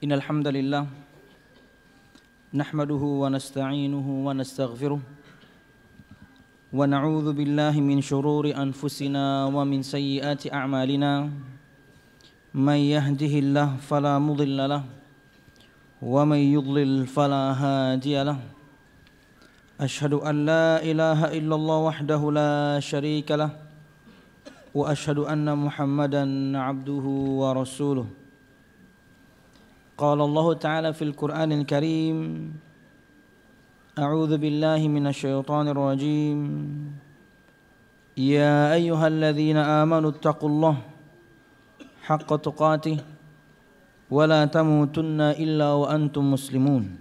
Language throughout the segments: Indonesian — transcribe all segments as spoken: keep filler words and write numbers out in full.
Innal hamdalillah nahmaduhu wa nasta'inuhu wa nastaghfiruh wa na'udzu billahi min shururi anfusina wa min sayyiati a'malina may yahdihillahu fala mudilla lahu wa may yudlil fala hadiya lahu ashhadu an la ilaha illallah wahdahu la syarika lahu wa ashhadu anna Muhammadan 'abduhu wa rasuluh. Qala Allah Ta'ala fil Qur'anil Karim, A'udzu billahi minasy syaithanir rajim. Ya ayyuhalladzina amanu taqullaha haqqa tuqatih wa la tamutunna illa wa antum muslimun.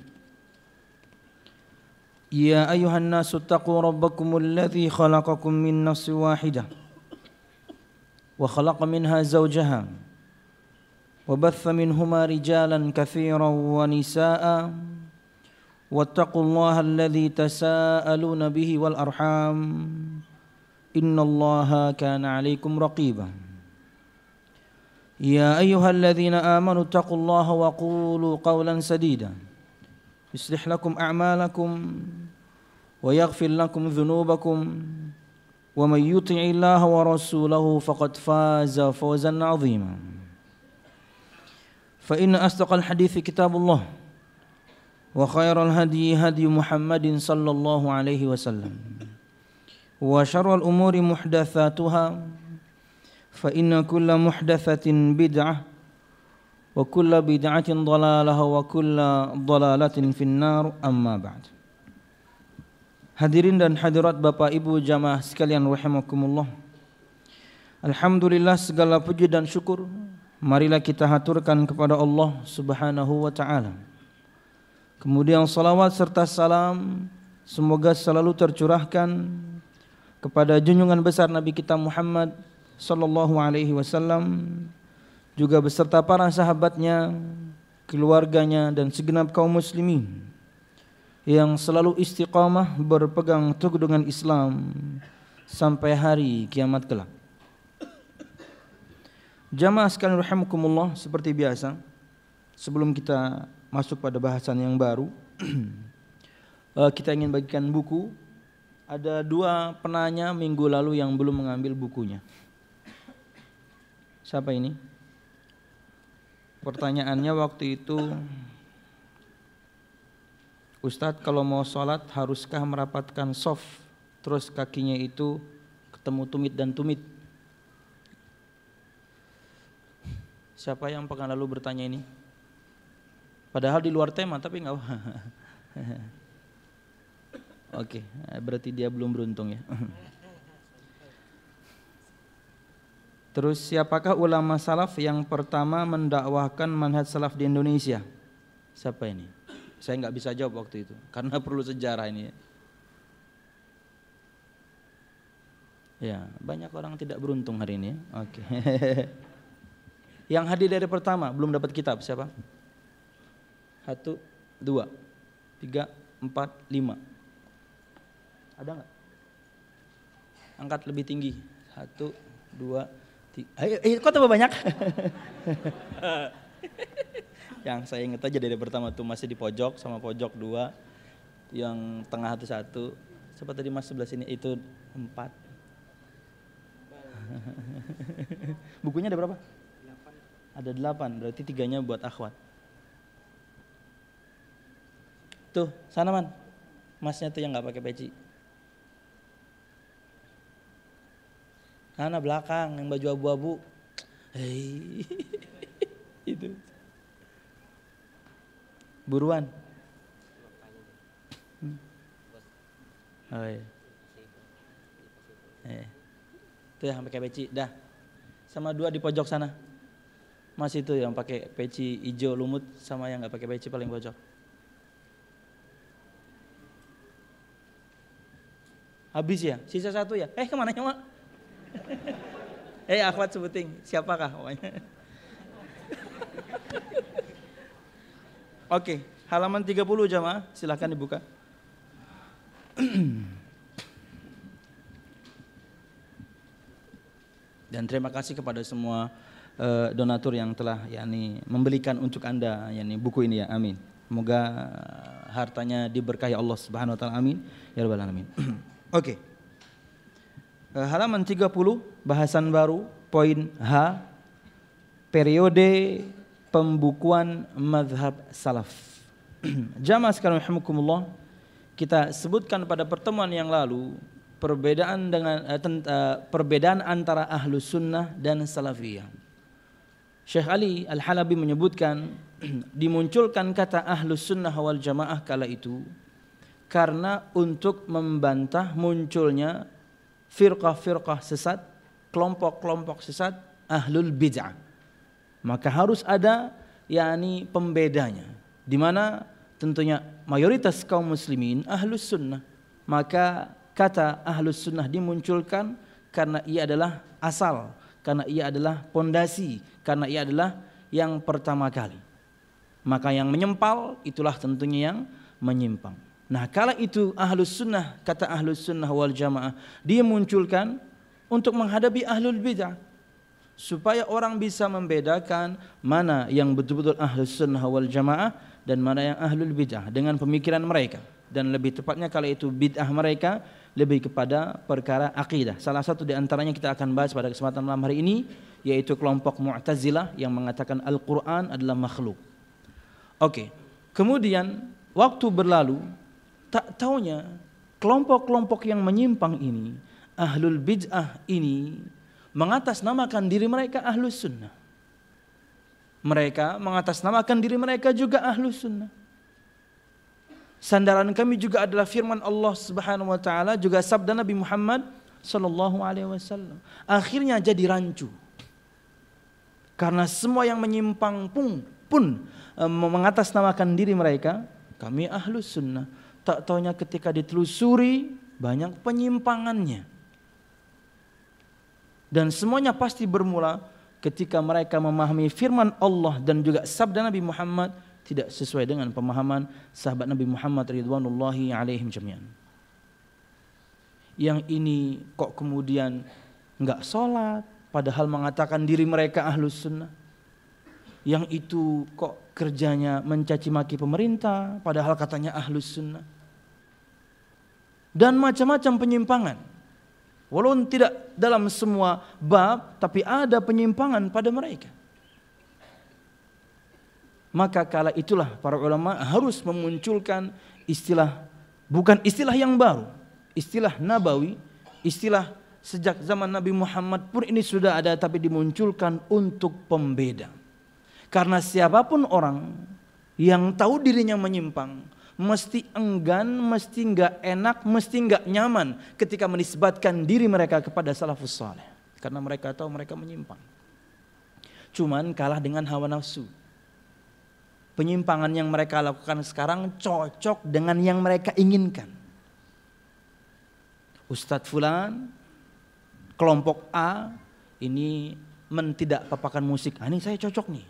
Ya ayyuhan nasu taqu rabbakumul ladzi khalaqakum min nafsin wahidah wa khalaqa minha zawjaha وبث منهما رجالا كثيرا ونساء واتقوا الله الذي تساءلون به والأرحام إن الله كان عليكم رقيبا يا أيها الذين آمنوا اتقوا الله وقولوا قولا سديدا يصلح لكم أعمالكم ويغفر لكم ذنوبكم ومن يطع الله ورسوله فقد فاز فوزا عظيما فإن أصدق الحديث كتاب الله وخير الهدي هدي محمد صلى الله عليه وسلم وشر الأمور محدثاتها فإن كل محدثة بدعة وكل بدعة ضلالة وكل ضلالة في النار أما بعد. Hadirin dan hadirat Bapak Ibu jamaah sekalian rahimakumullah. Alhamdulillah, segala puji dan syukur marilah kita haturkan kepada Allah Subhanahu wa ta'ala. Kemudian salawat serta salam semoga selalu tercurahkan kepada junjungan besar Nabi kita Muhammad sallallahu alaihi wasallam, juga beserta para sahabatnya, keluarganya dan segenap kaum muslimin yang selalu istiqamah berpegang teguh dengan Islam sampai hari kiamat kelak. Jamaah sekalian rahimakumullah, seperti biasa sebelum kita masuk pada bahasan yang baru kita ingin bagikan buku. Ada dua penanya minggu lalu yang belum mengambil bukunya. Siapa ini? Pertanyaannya waktu itu, Ustadz, kalau mau sholat haruskah merapatkan shaf terus kakinya itu ketemu tumit dan tumit? Siapa yang pekan lalu bertanya ini? Padahal di luar tema, tapi enggak. Oke, berarti dia belum beruntung ya. Terus, siapakah ulama salaf yang pertama mendakwahkan manhaj salaf di Indonesia? Siapa ini? Saya enggak bisa jawab waktu itu karena perlu sejarah ini. Ya, banyak orang tidak beruntung hari ini. Oke. Yang hadir dari pertama belum dapat kitab siapa? Satu, dua, tiga, empat, lima. Ada nggak? Angkat lebih tinggi. Satu, dua, tiga. Ayo, ayo kok tambah banyak? Yang saya ingat aja dari pertama tuh masih di pojok sama pojok dua. Yang tengah itu satu. Siapa tadi mas sebelah sini itu empat. Bukunya ada berapa? Ada delapan, berarti tiganya buat akhwat. Tuh, sana man, masnya tuh yang nggak pakai peci. Sana belakang yang baju abu-abu. Hei, itu. Buruan. Oh iya. Eh, tuh yang pakai peci, dah. Sama dua di pojok sana. Mas itu yang pakai peci hijau lumut sama yang nggak pakai peci paling pojok. Habis ya? Sisa satu ya? Eh kemana ya mak? Eh akhwat sebuting, siapakah? Oke, halaman tiga puluh jamaah, silahkan dibuka. Dan terima kasih kepada semua uh, donatur yang telah yakni membelikan untuk Anda yakni buku ini ya. Amin. Semoga hartanya diberkahi Allah Subhanahu wa taala. Amin ya rabbal alamin. Oke. Okay. Uh, halaman tiga puluh bahasan baru poin H, periode pembukuan mazhab salaf. Jamaah sekalian rahimakumullah, kita sebutkan pada pertemuan yang lalu perbedaan dengan uh, tent, uh, perbedaan antara ahlus sunnah dan salafiyah. Syekh Ali Al-Halabi menyebutkan dimunculkan kata ahlus sunnah wal jamaah kala itu karena untuk membantah munculnya firqah-firqah sesat, kelompok-kelompok sesat, ahlul bid'ah. Maka harus ada yakni pembedanya, di mana tentunya mayoritas kaum muslimin ahlus sunnah. Maka kata ahlus sunnah dimunculkan karena ia adalah asal, karena ia adalah pondasi, karena ia adalah yang pertama kali. Maka yang menyempal itulah tentunya yang menyimpang. Nah, kala itu ahlus sunnah, kata ahlus sunnah wal jamaah dimunculkan untuk menghadapi ahlul bid'ah, supaya orang bisa membedakan mana yang betul-betul ahlus sunnah wal jamaah dan mana yang ahlul bid'ah dengan pemikiran mereka. Dan lebih tepatnya kala itu bid'ah mereka lebih kepada perkara akidah. Salah satu di antaranya kita akan bahas pada kesempatan malam hari ini, yaitu kelompok Mu'tazilah yang mengatakan Al-Quran adalah makhluk. Oke, kemudian waktu berlalu, tak taunya kelompok-kelompok yang menyimpang ini, ahlul bid'ah ini, mengatasnamakan diri mereka ahlus sunnah. Mereka mengatasnamakan diri mereka juga ahlus sunnah. Sandaran kami juga adalah firman Allah Subhanahu wa taala, juga sabda Nabi Muhammad sallallahu alaihi wasallam. Akhirnya jadi rancu. Karena semua yang menyimpang pun, pun e, mengatasnamakan diri mereka, kami ahlus sunnah. Tak taunya ketika ditelusuri banyak penyimpangannya. Dan semuanya pasti bermula ketika mereka memahami firman Allah dan juga sabda Nabi Muhammad tidak sesuai dengan pemahaman sahabat Nabi Muhammad ridwanullahi alaihim jami'an. Yang ini kok kemudian enggak sholat padahal mengatakan diri mereka ahlus sunnah. Yang itu kok kerjanya mencaci maki pemerintah padahal katanya ahlus sunnah. Dan macam-macam penyimpangan. Walaupun tidak dalam semua bab, tapi ada penyimpangan pada mereka. Maka kala itulah para ulama harus memunculkan istilah, bukan istilah yang baru, istilah nabawi, istilah sejak zaman Nabi Muhammad pun ini sudah ada, tapi dimunculkan untuk pembeda. Karena siapapun orang yang tahu dirinya menyimpang, mesti enggan, mesti enggak enak, mesti enggak nyaman ketika menisbatkan diri mereka kepada salafus saleh, karena mereka tahu mereka menyimpang. Cuman kalah dengan hawa nafsu. Penyimpangan yang mereka lakukan sekarang cocok dengan yang mereka inginkan. Ustadz fulan, kelompok A ini mentidak papakan musik, ah, ini saya cocok nih.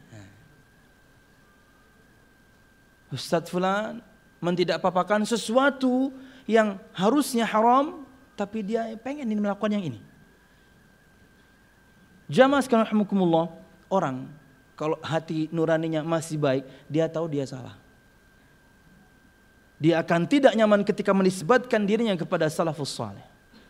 Ustadz fulan mentidak papakan sesuatu yang harusnya haram, tapi dia pengen ini melakukan yang ini. Jamaah sekalian rahimakumullah, orang kalau hati nuraninya masih baik, dia tahu dia salah. Dia akan tidak nyaman ketika menisbatkan dirinya kepada salafus saleh.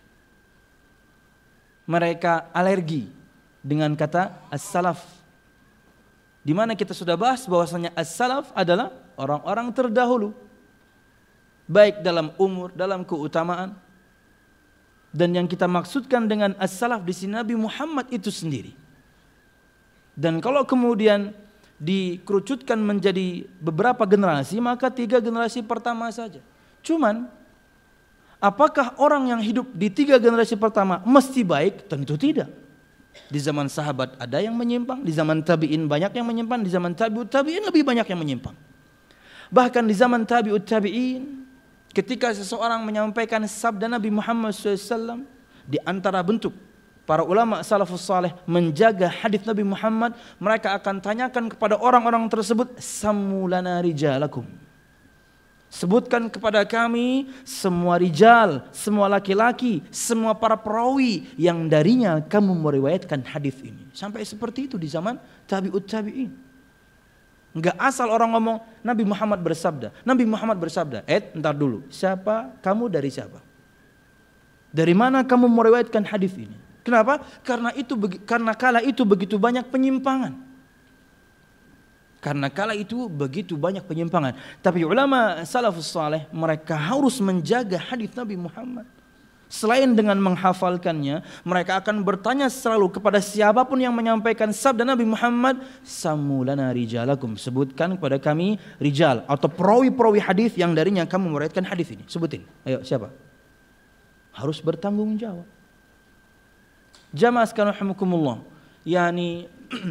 Mereka alergi dengan kata as-salaf, di mana kita sudah bahas bahwasanya as-salaf adalah orang-orang terdahulu, baik dalam umur, dalam keutamaan. Dan yang kita maksudkan dengan as-salaf di sini Nabi Muhammad itu sendiri. Dan kalau kemudian dikerucutkan menjadi beberapa generasi, maka tiga generasi pertama saja. Cuman apakah orang yang hidup di tiga generasi pertama mesti baik? Tentu tidak. Di zaman sahabat ada yang menyimpang, di zaman tabi'in banyak yang menyimpang, di zaman tabi'ut tabi'in lebih banyak yang menyimpang. Bahkan di zaman tabi'ut tabi'in, ketika seseorang menyampaikan sabda Nabi Muhammad shallallahu alaihi wasallam, di antara bentuk para ulama salafus saleh menjaga hadis Nabi Muhammad, mereka akan tanyakan kepada orang-orang tersebut, sammulana rijalakum, Sebutkan kepada kami semua rijal, semua laki-laki, semua para perawi yang darinya kamu meriwayatkan hadis ini. Sampai seperti itu di zaman tabi'ut tabi'in. Enggak asal orang ngomong Nabi Muhammad bersabda. Nabi Muhammad bersabda. Eh, entar dulu. Siapa kamu dari siapa? Dari mana kamu meriwayatkan hadis ini? Kenapa? Karena itu karena kala itu begitu banyak penyimpangan. Karena kala itu begitu banyak penyimpangan. Tapi ulama salafus saleh mereka harus menjaga hadis Nabi Muhammad. Selain dengan menghafalkannya, mereka akan bertanya selalu kepada siapapun yang menyampaikan sabda Nabi Muhammad, samulana rijalakum, sebutkan kepada kami rijal atau perawi-perawi hadis yang darinya kamu meriwayatkan hadis ini. Sebutin. Ayo, siapa? Harus bertanggung jawab. Jamaah sekalian rahimakumullah. Yani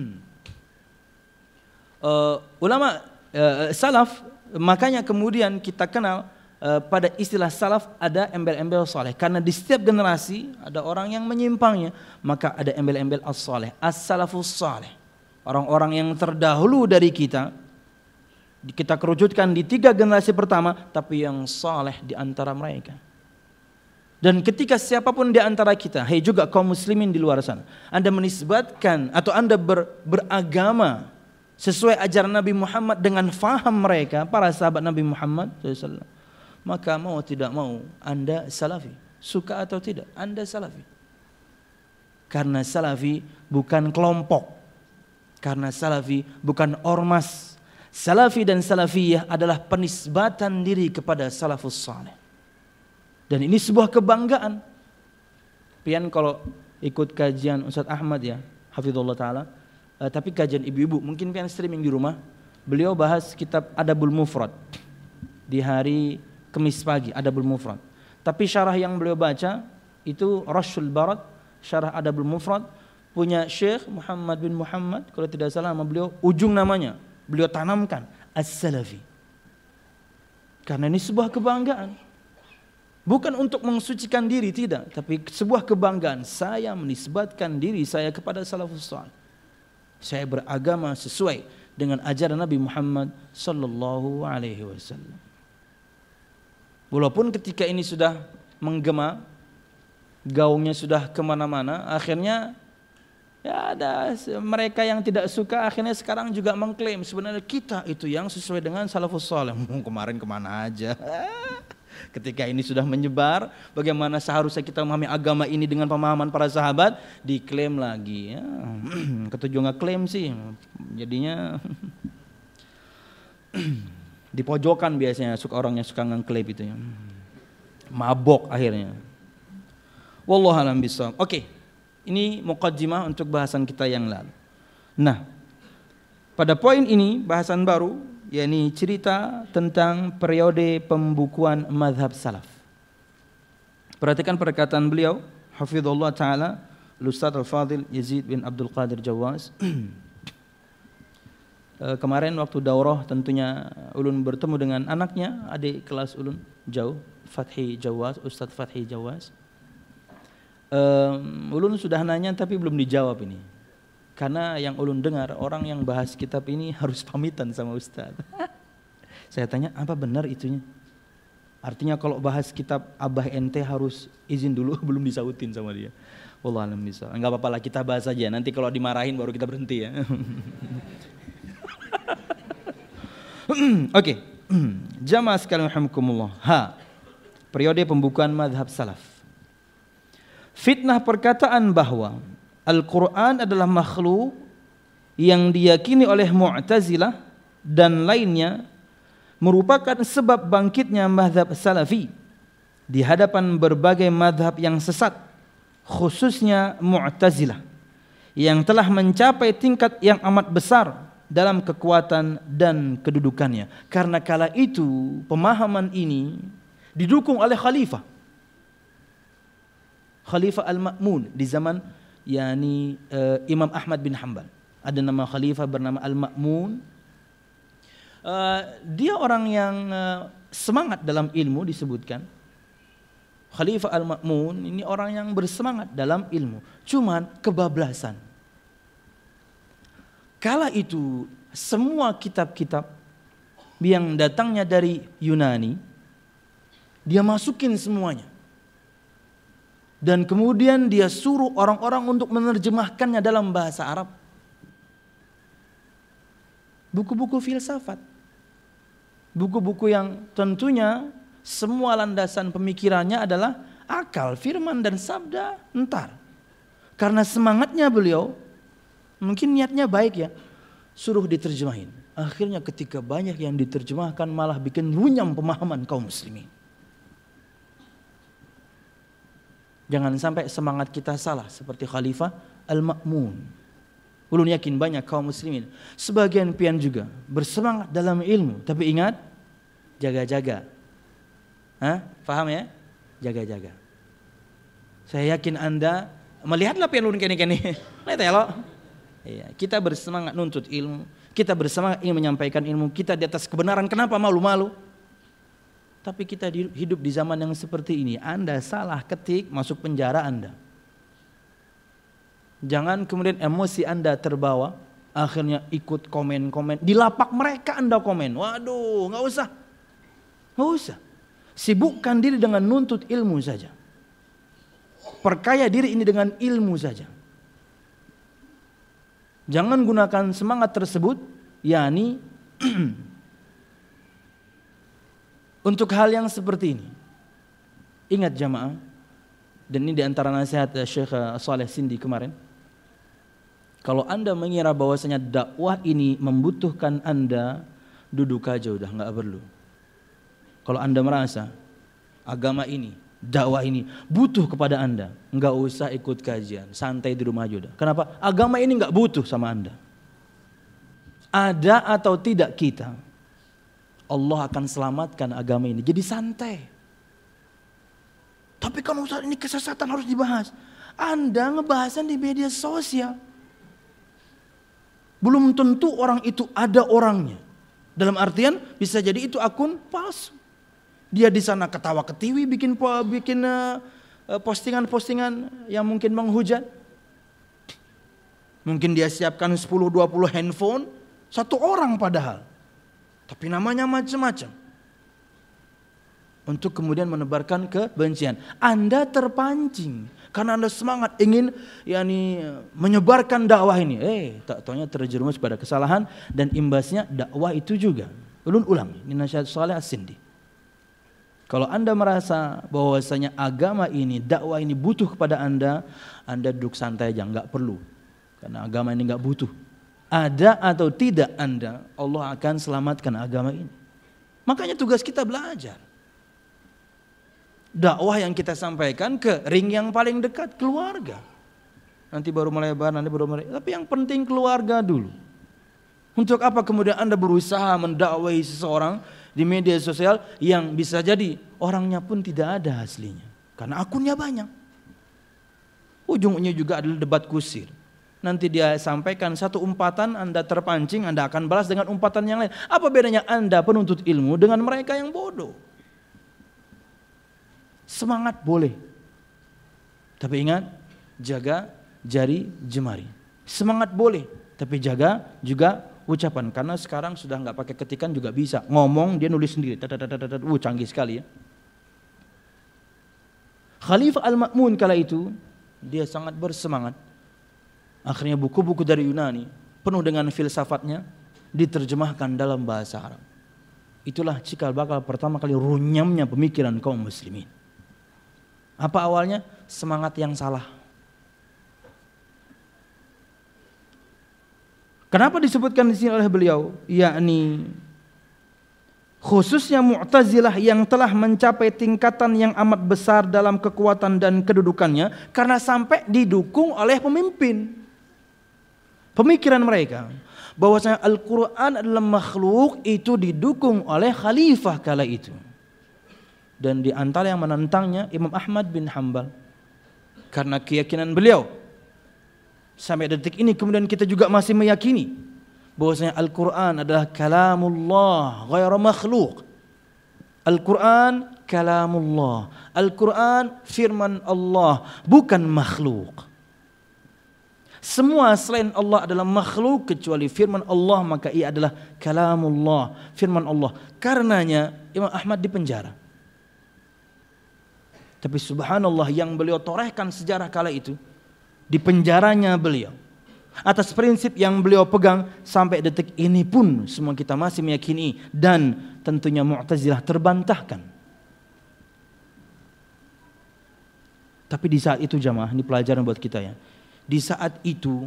Uh, ulama uh, salaf, makanya kemudian kita kenal uh, pada istilah salaf ada embel-embel saleh, karena di setiap generasi ada orang yang menyimpangnya, maka ada embel-embel as-saleh, as-salafus saleh, orang-orang yang terdahulu dari kita. Kita kerucutkan di tiga generasi pertama, tapi yang saleh di antara mereka. Dan ketika siapapun di antara kita, hai juga kaum muslimin di luar sana, Anda menisbatkan atau Anda ber, beragama sesuai ajaran Nabi Muhammad dengan faham mereka, para sahabat Nabi Muhammad shallallahu alaihi wasallam, maka mau tidak mau Anda salafi, suka atau tidak Anda salafi. Karena salafi bukan kelompok, karena salafi bukan ormas. Salafi dan salafiyah adalah penisbatan diri kepada salafus saleh, dan ini sebuah kebanggaan. Pian kalau ikut kajian Ustaz Ahmad ya, hafizullah taala. Uh, tapi kajian ibu-ibu, mungkin pian streaming di rumah, beliau bahas kitab Adabul Mufrad di hari Kamis pagi, Adabul Mufrad. Tapi syarah yang beliau baca itu Rashul Barat, syarah Adabul Mufrad punya Syekh Muhammad bin Muhammad, kalau tidak salah nama beliau, ujung namanya beliau tanamkan As-Salafi. Karena ini sebuah kebanggaan. Bukan untuk mensucikan diri, tidak, tapi sebuah kebanggaan. Saya menisbatkan diri saya kepada salafus saleh. Saya beragama sesuai dengan ajaran Nabi Muhammad sallallahu alaihi wasallam. Walaupun ketika ini sudah menggema, gaungnya sudah kemana-mana, akhirnya ya ada mereka yang tidak suka, akhirnya sekarang juga mengklaim sebenarnya kita itu yang sesuai dengan salafus saleh. Kemarin kemana aja? Ketika ini sudah menyebar, bagaimana seharusnya kita memahami agama ini dengan pemahaman para sahabat, diklaim lagi. Ya, ketujuh ngeklaim sih, jadinya di pojokan biasanya suka orangnya suka ngeklaim itu ya. Mabok akhirnya. Wallahu a'lam bishawab. Oke, ini muqaddimah untuk bahasan kita yang lalu. Nah, pada poin ini bahasan baru, yakni cerita tentang periode pembukuan mazhab salaf. Perhatikan perkataan beliau, hafizallahu taala, Ustaz Al-Fadhil Yazid bin Abdul Qadir Jawaz. Kemarin waktu daurah tentunya ulun bertemu dengan anaknya, adik kelas ulun jauh, Fathi Jawaz, Ustaz Fathi Jawaz. Um, ulun sudah nanya tapi belum dijawab ini. Karena yang ulun dengar, orang yang bahas kitab ini harus pamitan sama Ustaz. Saya tanya, apa benar itunya? Artinya kalau bahas kitab Abah ente harus izin dulu, belum disautin sama dia. Wallah alam bisa. Enggak apa-apa lah, kita bahas aja. Nanti kalau dimarahin baru kita berhenti ya. Oke. Jamaah sekalian rahimakumullah. Ha. Periode pembukaan mazhab salaf. Fitnah perkataan bahwa Al-Quran adalah makhluk yang diyakini oleh Mu'tazilah dan lainnya merupakan sebab bangkitnya mazhab salafi di hadapan berbagai mazhab yang sesat, khususnya Mu'tazilah yang telah mencapai tingkat yang amat besar dalam kekuatan dan kedudukannya. Karena kala itu pemahaman ini didukung oleh khalifah Khalifah Al-Ma'mun di zaman yakni uh, Imam Ahmad bin Hanbal. Ada nama khalifah bernama Al-Ma'mun. Uh, dia orang yang uh, semangat dalam ilmu disebutkan. Khalifah Al-Ma'mun ini orang yang bersemangat dalam ilmu, cuman kebablasan. Kala itu semua kitab-kitab yang datangnya dari Yunani, dia masukin semuanya. Dan kemudian dia suruh orang-orang untuk menerjemahkannya dalam bahasa Arab. Buku-buku filsafat. Buku-buku yang tentunya semua landasan pemikirannya adalah akal, firman dan sabda entar. Karena semangatnya beliau, mungkin niatnya baik ya, suruh diterjemahin. Akhirnya ketika banyak yang diterjemahkan malah bikin runyam pemahaman kaum muslimin. Jangan sampai semangat kita salah seperti Khalifah Al-Ma'mun. Ulun yakin banyak kaum muslimin, sebagian pian juga bersemangat dalam ilmu, tapi ingat, jaga-jaga. Hah? Faham ya? Jaga-jaga. Saya yakin Anda melihatlah pian ulun kene-kene. Lihat ya lo. Iya, kita bersemangat nuntut ilmu, kita bersemangat ingin menyampaikan ilmu, kita di atas kebenaran, kenapa malu-malu? Tapi kita hidup di zaman yang seperti ini. Anda salah ketik, masuk penjara Anda. Jangan kemudian emosi Anda terbawa, akhirnya ikut komen-komen. Di lapak mereka Anda komen. Waduh, gak usah. Gak usah. Sibukkan diri dengan nuntut ilmu saja. Perkaya diri ini dengan ilmu saja. Jangan gunakan semangat tersebut, yakni untuk hal yang seperti ini. Ingat jamaah, dan ini diantara nasihat Syekh Saleh Sindi kemarin. Kalau Anda mengira bahwasanya dakwah ini membutuhkan Anda, duduk aja udah, nggak perlu. Kalau Anda merasa agama ini, dakwah ini butuh kepada Anda, nggak usah ikut kajian, santai di rumah aja udah. Kenapa? Agama ini nggak butuh sama Anda. Ada atau tidak kita, Allah akan selamatkan agama ini. Jadi santai. Tapi kan Ustaz, ini kesesatan harus dibahas. Anda ngebahasnya di media sosial. Belum tentu orang itu ada orangnya. Dalam artian bisa jadi itu akun palsu. Dia di sana ketawa ketiwi bikin bikin postingan-postingan yang mungkin menghujat. Mungkin dia siapkan sepuluh dua puluh handphone, satu orang padahal. Tapi namanya macam-macam. Untuk kemudian menebarkan kebencian. Anda terpancing karena Anda semangat ingin yakni menyebarkan dakwah ini. Eh, tak taunya terjerumus pada kesalahan dan imbasnya dakwah itu juga. Ulun ulang, ini nasihat Saleh As-Sindi. Kalau Anda merasa bahwasanya agama ini, dakwah ini butuh kepada Anda, Anda duduk santai aja, enggak perlu. Karena agama ini enggak butuh. Ada atau tidak Anda, Allah akan selamatkan agama ini. Makanya tugas kita belajar. Dakwah yang kita sampaikan ke ring yang paling dekat, keluarga. Nanti baru melebar, nanti baru melebar. Tapi yang penting keluarga dulu. Untuk apa kemudian Anda berusaha mendakwahi seseorang di media sosial yang bisa jadi orangnya pun tidak ada aslinya. Karena akunnya banyak. Ujungnya juga adalah debat kusir. Nanti dia sampaikan satu umpatan, Anda terpancing, Anda akan balas dengan umpatan yang lain. Apa bedanya Anda penuntut ilmu dengan mereka yang bodoh? Semangat boleh. Tapi ingat, jaga jari jemari. Semangat boleh, tapi jaga juga ucapan. Karena sekarang sudah nggak pakai ketikan juga bisa. Ngomong dia nulis sendiri. Uh, canggih sekali ya. Khalifah Al-Ma'mun kala itu dia sangat bersemangat. Akhirnya buku-buku dari Yunani penuh dengan filsafatnya diterjemahkan dalam bahasa Arab. Itulah cikal bakal pertama kali runyamnya pemikiran kaum muslimin. Apa awalnya? Semangat yang salah. Kenapa disebutkan di sini oleh beliau? Yakni khususnya Mu'tazilah yang telah mencapai tingkatan yang amat besar dalam kekuatan dan kedudukannya karena sampai didukung oleh pemimpin. Pemikiran mereka bahwasanya Al-Quran adalah makhluk itu didukung oleh khalifah kala itu. Dan di antara yang menentangnya Imam Ahmad bin Hanbal. Karena keyakinan beliau sampai detik ini kemudian kita juga masih meyakini bahwasanya Al-Quran adalah kalamullah ghairu makhluk. Al-Quran kalamullah. Al-Quran firman Allah, bukan makhluk. Semua selain Allah adalah makhluk kecuali firman Allah, maka ia adalah kalamullah, firman Allah. Karenanya Imam Ahmad dipenjara. Tapi subhanallah, yang beliau torehkan sejarah kala itu, di penjaranya beliau, atas prinsip yang beliau pegang sampai detik ini pun semua kita masih meyakini, dan tentunya Mu'tazilah terbantahkan. Tapi di saat itu jamaah, ini pelajaran buat kita ya. Di saat itu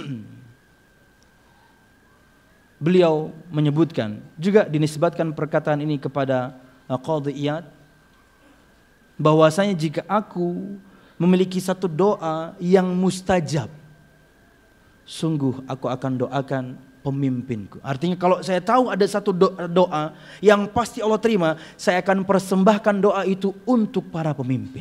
beliau menyebutkan, juga dinisbatkan perkataan ini kepada Qadhi Iyad, bahwasanya jika aku memiliki satu doa yang mustajab, sungguh aku akan doakan pemimpinku. Artinya kalau saya tahu ada satu doa yang pasti Allah terima, saya akan persembahkan doa itu untuk para pemimpin.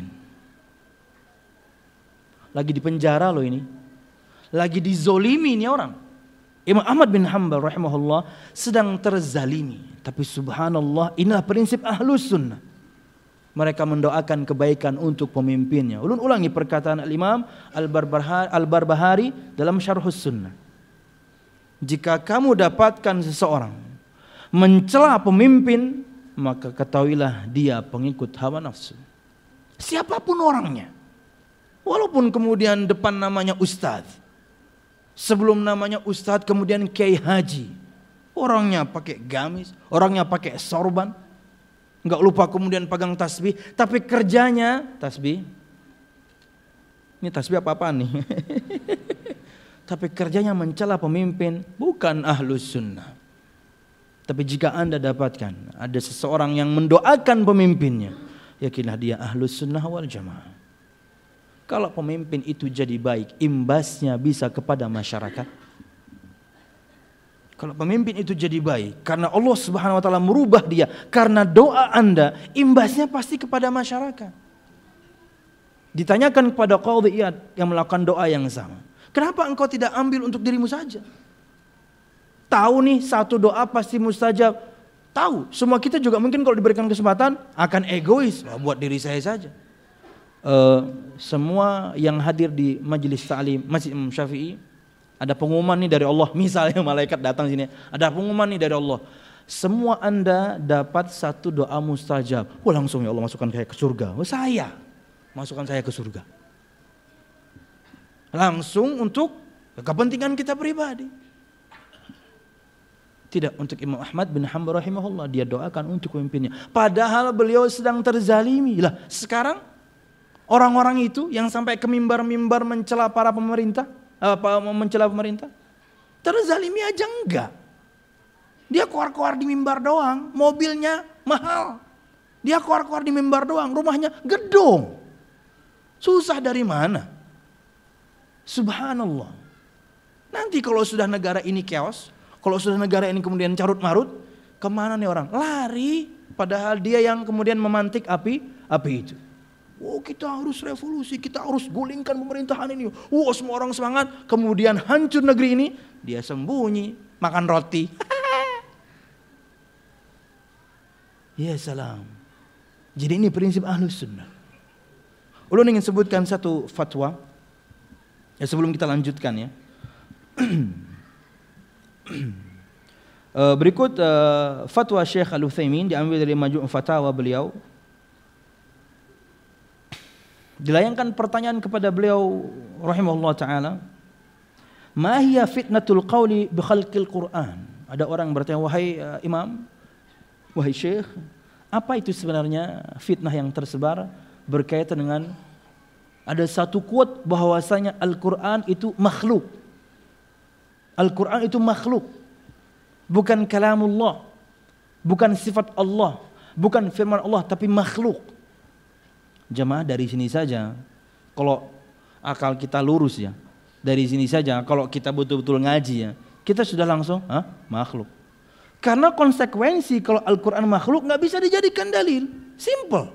Lagi di penjara loh ini, lagi dizolimi ini orang. Imam Ahmad bin Hanbal rahimahullah sedang terzalimi, tapi subhanallah, inilah prinsip Ahlus Sunnah. Mereka mendoakan kebaikan untuk pemimpinnya. Ulun ulangi perkataan Al-Imam Al-Barbahari dalam Syarhus Sunnah. Jika kamu dapatkan seseorang mencela pemimpin, maka ketahuilah dia pengikut hawa nafsu. Siapapun orangnya. Walaupun kemudian depan namanya ustadz, sebelum namanya ustadz kemudian kiai haji, orangnya pakai gamis, orangnya pakai sorban, nggak lupa kemudian pegang tasbih, tapi kerjanya tasbih. Ini tasbih apa-apaan nih? Tapi kerjanya mencela pemimpin, bukan Ahlus Sunnah. Tapi jika Anda dapatkan ada seseorang yang mendoakan pemimpinnya, yakinlah dia Ahlus Sunnah wal Jamaah. Kalau pemimpin itu jadi baik, imbasnya bisa kepada masyarakat. Kalau pemimpin itu jadi baik, karena Allah Subhanahu wa taala merubah dia, karena doa Anda, imbasnya pasti kepada masyarakat. Ditanyakan kepada Qadhi Iyad yang melakukan doa yang sama, kenapa engkau tidak ambil untuk dirimu saja? Tahu nih satu doa pasti mustajab. Tahu, semua kita juga mungkin kalau diberikan kesempatan akan egois, buat diri saya saja. Uh, semua yang hadir di majelis ta'lim Masjid Imam Syafi'i, ada pengumuman nih dari Allah, misalnya malaikat datang sini, ada pengumuman nih dari Allah, semua Anda dapat satu doa mustajab. Oh langsung ya Allah masukkan saya ke surga. Oh saya masukkan saya ke surga. Langsung untuk kepentingan kita pribadi. Tidak untuk Imam Ahmad bin Hanbal rahimahullah, dia doakan untuk pemimpinnya. Padahal beliau sedang terzalimi. Lah sekarang orang-orang itu yang sampai ke mimbar-mimbar mencela para pemerintah, apa mencela pemerintah, terzalimi aja enggak. Dia keluar-keluar di mimbar doang, mobilnya mahal. Dia keluar-keluar di mimbar doang, rumahnya gedung. Susah dari mana? Subhanallah. Nanti kalau sudah negara ini chaos, kalau sudah negara ini kemudian carut-marut, kemana nih orang? Lari, padahal dia yang kemudian memantik api, api itu. Oh kita harus revolusi, kita harus gulingkan pemerintahan ini. Oh semua orang semangat, kemudian hancur negeri ini, dia sembunyi, makan roti. Ya salam. Jadi ini prinsip Ahlus Sunnah. Ulun ingin sebutkan satu fatwa, ya sebelum kita lanjutkan ya. Berikut uh, fatwa Syekh Al-Utsaimin diambil dari Majmu' Fatawa beliau. Dilayangkan pertanyaan kepada beliau rahimahullah ta'ala, ma hiya fitnatul qawli bi khalqil Qur'an? Ada orang bertanya, wahai uh, imam, wahai syekh, apa itu sebenarnya fitnah yang tersebar berkaitan dengan ada satu quote bahwasanya Al-Qur'an itu makhluk. Al-Qur'an itu makhluk, bukan kalamullah, bukan sifat Allah, bukan firman Allah, tapi makhluk. Jemaah dari sini saja, kalau akal kita lurus ya, dari sini saja kalau kita betul-betul ngaji ya, kita sudah langsung ah, makhluk. Karena konsekuensi kalau Al-Quran makhluk nggak bisa dijadikan dalil, simple.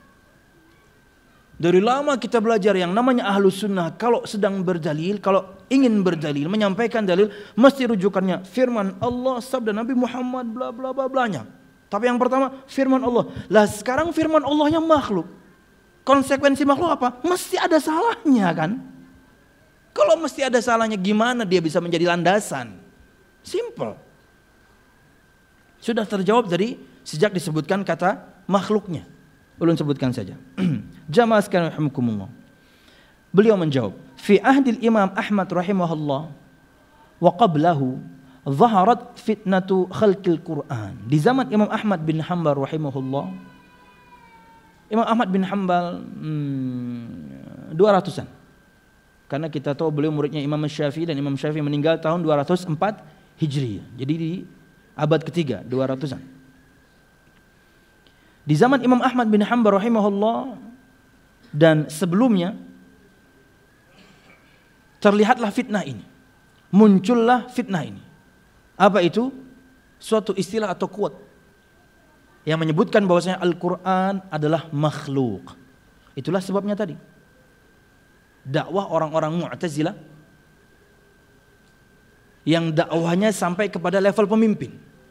Dari lama kita belajar yang namanya Ahlus Sunnah, kalau sedang berdalil, kalau ingin berdalil, menyampaikan dalil, mesti rujukannya firman Allah, sabda Nabi Muhammad, bla bla bla blanya. Tapi yang pertama firman Allah. Lah sekarang firman Allahnya makhluk. Konsekuensi makhluk apa? Mesti ada salahnya kan? Kalau mesti ada salahnya, gimana dia bisa menjadi landasan? Simple. Sudah terjawab dari sejak disebutkan kata makhluknya. Ulun sebutkan saja. Jamaah sekalian rahimakumullah. Beliau menjawab, fi ahdil Imam Ahmad rahimahullah wa qablahu zaharat fitnatu khalqil Quran. Di zaman Imam Ahmad bin Hanbal rahimahullah, Imam Ahmad bin Hanbal hmm, dua ratusan. Karena kita tahu beliau muridnya Imam Syafi'i, dan Imam Syafi'i meninggal tahun dua ratus empat Hijriah. Jadi di abad ketiga, dua ratusan. Di zaman Imam Ahmad bin Hanbal rahimahullah dan sebelumnya terlihatlah fitnah ini. Muncullah fitnah ini. Apa itu? Suatu istilah atau quote yang menyebutkan bahwasanya Al-Quran adalah makhluk. Itulah sebabnya tadi dakwah orang-orang Mu'tazilah yang dakwahnya sampai kepada level pemimpin,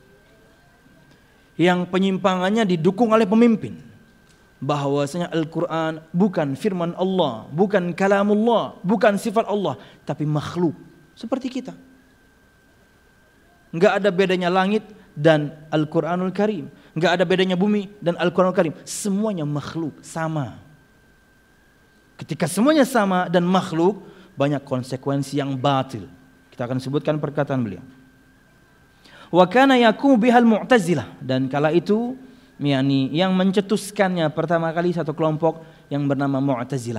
yang penyimpangannya didukung oleh pemimpin, bahwasanya Al-Quran bukan firman Allah, bukan kalamullah, bukan sifat Allah, tapi makhluk seperti kita. Enggak ada bedanya langit dan Al-Quranul Karim, enggak ada bedanya bumi dan Al-Quranul Karim, semuanya makhluk, sama. Ketika semuanya sama dan makhluk, banyak konsekuensi yang batil. Kita akan sebutkan perkataan beliau. Wa kana yaqumu bihal Mu'tazilah, dan kala itu yakni yang mencetuskannya pertama kali satu kelompok yang bernama Mu'tazilah.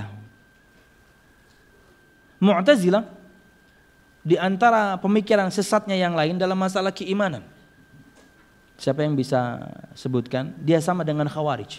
Mu'tazilah di antara pemikiran sesatnya yang lain dalam masalah keimanan. Siapa yang bisa sebutkan? Dia sama dengan Khawarij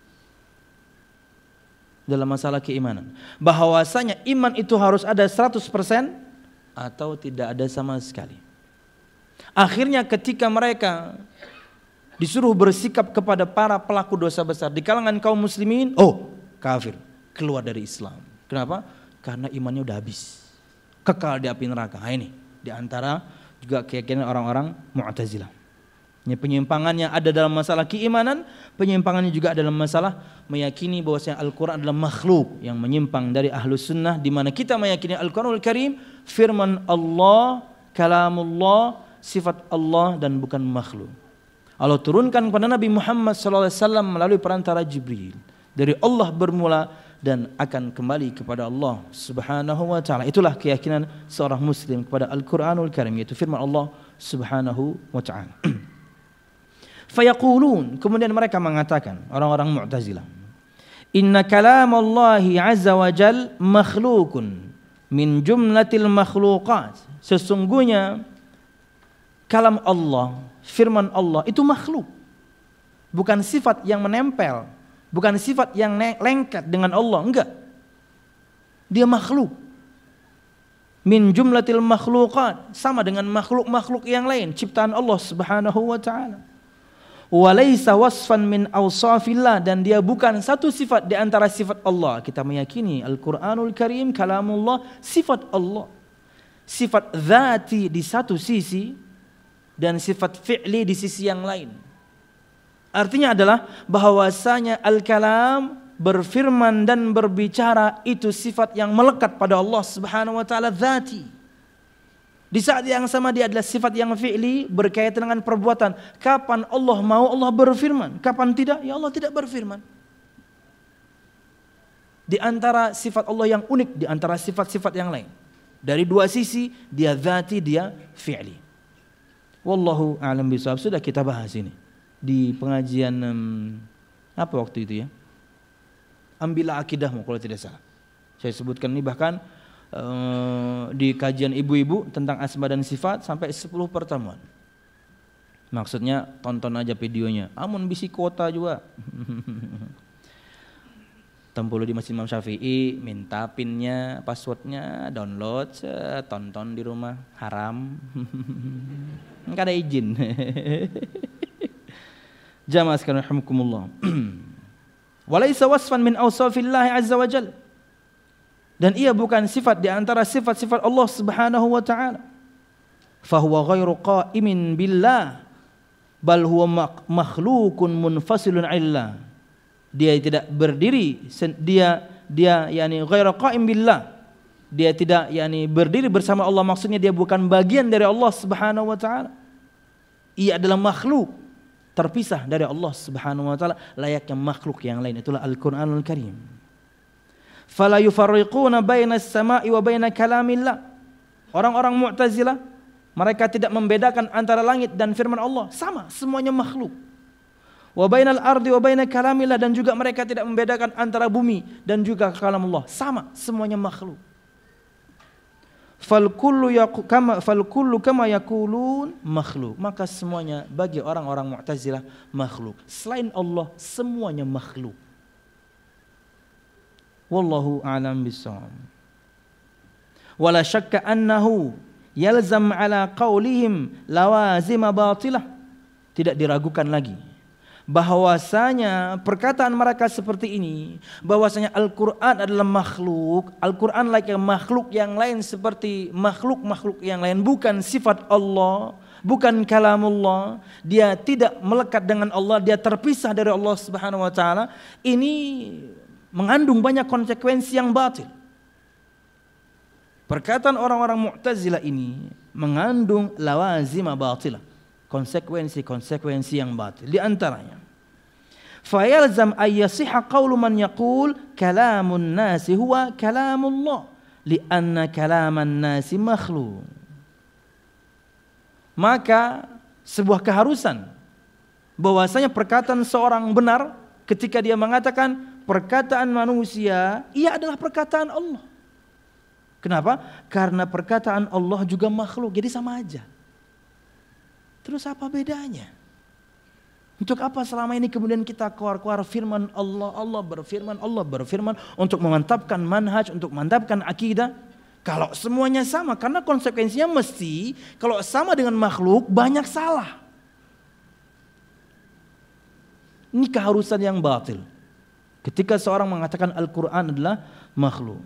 dalam masalah keimanan. Bahwasanya iman itu harus ada seratus persen atau tidak ada sama sekali. Akhirnya ketika mereka disuruh bersikap kepada para pelaku dosa besar di kalangan kaum muslimin, oh kafir, keluar dari Islam. Kenapa? Karena imannya udah habis, kekal di api neraka. Nah, ini di antara juga keyakinan orang-orang Mu'tazilah. Ini penyimpangannya ada dalam masalah keimanan, penyimpangannya juga dalam masalah meyakini bahwasanya Al-Quran adalah makhluk, yang menyimpang dari Ahlus Sunnah, di mana kita meyakini Al-Quranul Karim firman Allah, kalamullah, sifat Allah dan bukan makhluk. Allah turunkan kepada Nabi Muhammad sallallahu alaihi wasallam melalui perantara Jibril. Dari Allah bermula dan akan kembali kepada Allah Subhanahu wa taala. Itulah keyakinan seorang muslim kepada Al-Qur'anul Karim, yaitu firman Allah Subhanahu wa taala. Fayaqulun, kemudian mereka mengatakan, orang-orang Mu'tazilah, inna kalamallahi azza wa jal makhlukun min jumlatil makhluqat. Sesungguhnya kalam Allah, firman Allah itu makhluk, bukan sifat yang menempel, bukan sifat yang lengket dengan Allah, enggak. Dia makhluk. Min jumlatil makhluqat, sama dengan makhluk-makhluk yang lain, ciptaan Allah Subhanahu wa taala. Walaysa wasfan min awsafillah, dan dia bukan satu sifat di antara sifat Allah. Kita meyakini Al-Qur'anul Karim kalamullah, sifat Allah. Sifat dzati di satu sisi dan sifat fi'li di sisi yang lain. Artinya adalah bahwasanya al-kalam, berfirman dan berbicara, itu sifat yang melekat pada Allah Subhanahu wa taala dzati. Di saat yang sama dia adalah sifat yang fi'li, berkaitan dengan perbuatan. Kapan Allah mau, Allah berfirman. Kapan tidak, ya Allah tidak berfirman. Di antara sifat Allah yang unik, di antara sifat-sifat yang lain. Dari dua sisi, dia dzati, dia fi'li. Wallahu a'lam bishawab. Sudah kita bahas ini di pengajian um, apa waktu itu ya? Ambillah akidahmu kalau tidak salah. Saya sebutkan ini bahkan uh, di kajian ibu-ibu tentang asma dan sifat sampai sepuluh pertemuan. Maksudnya tonton aja videonya. Amun bisi kuota juga. Tempuluh di Masjid Imam Syafi'i, minta pinnya, passwordnya, download, tonton di rumah, haram. Enggak ada izin. Jamaah sekalian rahimakumullah. Walaysa wasfan min awsafillah azza wa jalla. Dan ia bukan sifat di antara sifat-sifat Allah Subhanahu wa taala. Fahuwa ghairu qa'imin billah, bal huwa makhlukun munfasilun illah. Dia tidak berdiri, dia dia yakni ghairu qa'im billah, dia tidak yakni berdiri bersama Allah, maksudnya dia bukan bagian dari Allah Subhanahu wa taala. Ia adalah makhluk terpisah dari Allah Subhanahu wa taala, layaknya makhluk yang lain. Itulah Al-Qur'anul Karim. Fala yufarriquna baina as-sama'i wa baina kalamillah. Orang-orang Mu'tazilah, mereka tidak membedakan antara langit dan firman Allah, sama, semuanya makhluk. Wa bainal ardi wa baina kalamillah, dan juga mereka tidak membedakan antara bumi dan juga kalam Allah, sama, semuanya makhluk. Fal kullu kama fal kullu kama yaqulun makhluk. Maka semuanya bagi orang-orang Mu'tazilah makhluk. Selain Allah semuanya makhluk. Wallahu a'lam bissawab. Wala syakka annahu yalzam ala qaulihim lawazim batilah. Tidak diragukan lagi bahwasanya perkataan mereka seperti ini, bahwasanya Al-Quran adalah makhluk, Al-Quran layaknya makhluk yang lain seperti makhluk-makhluk yang lain, bukan sifat Allah, bukan kalamullah, dia tidak melekat dengan Allah, dia terpisah dari Allah Subhanahu wa taala. Ini mengandung banyak konsekuensi yang batil. Perkataan orang-orang Mu'tazilah ini mengandung lawazim batilah, konsekuensi-konsekuensi yang batil. Di antaranya, fayalzam ayyasiha qawlu man yaqul kalamun nasi huwa kalamullah lianna kalaman nasi makhluk. Maka sebuah keharusan bahwasanya perkataan seorang benar ketika dia mengatakan perkataan manusia ia adalah perkataan Allah. Kenapa? Karena perkataan Allah juga makhluk, jadi sama aja. Terus apa bedanya? Untuk apa selama ini kemudian kita keluar-keluar firman Allah, Allah berfirman, Allah berfirman untuk memantapkan manhaj, untuk memantapkan akidah? Kalau semuanya sama, karena konsekuensinya mesti kalau sama dengan makhluk banyak salah. Ini keharusan yang batil. Ketika seorang mengatakan Al-Quran adalah makhluk,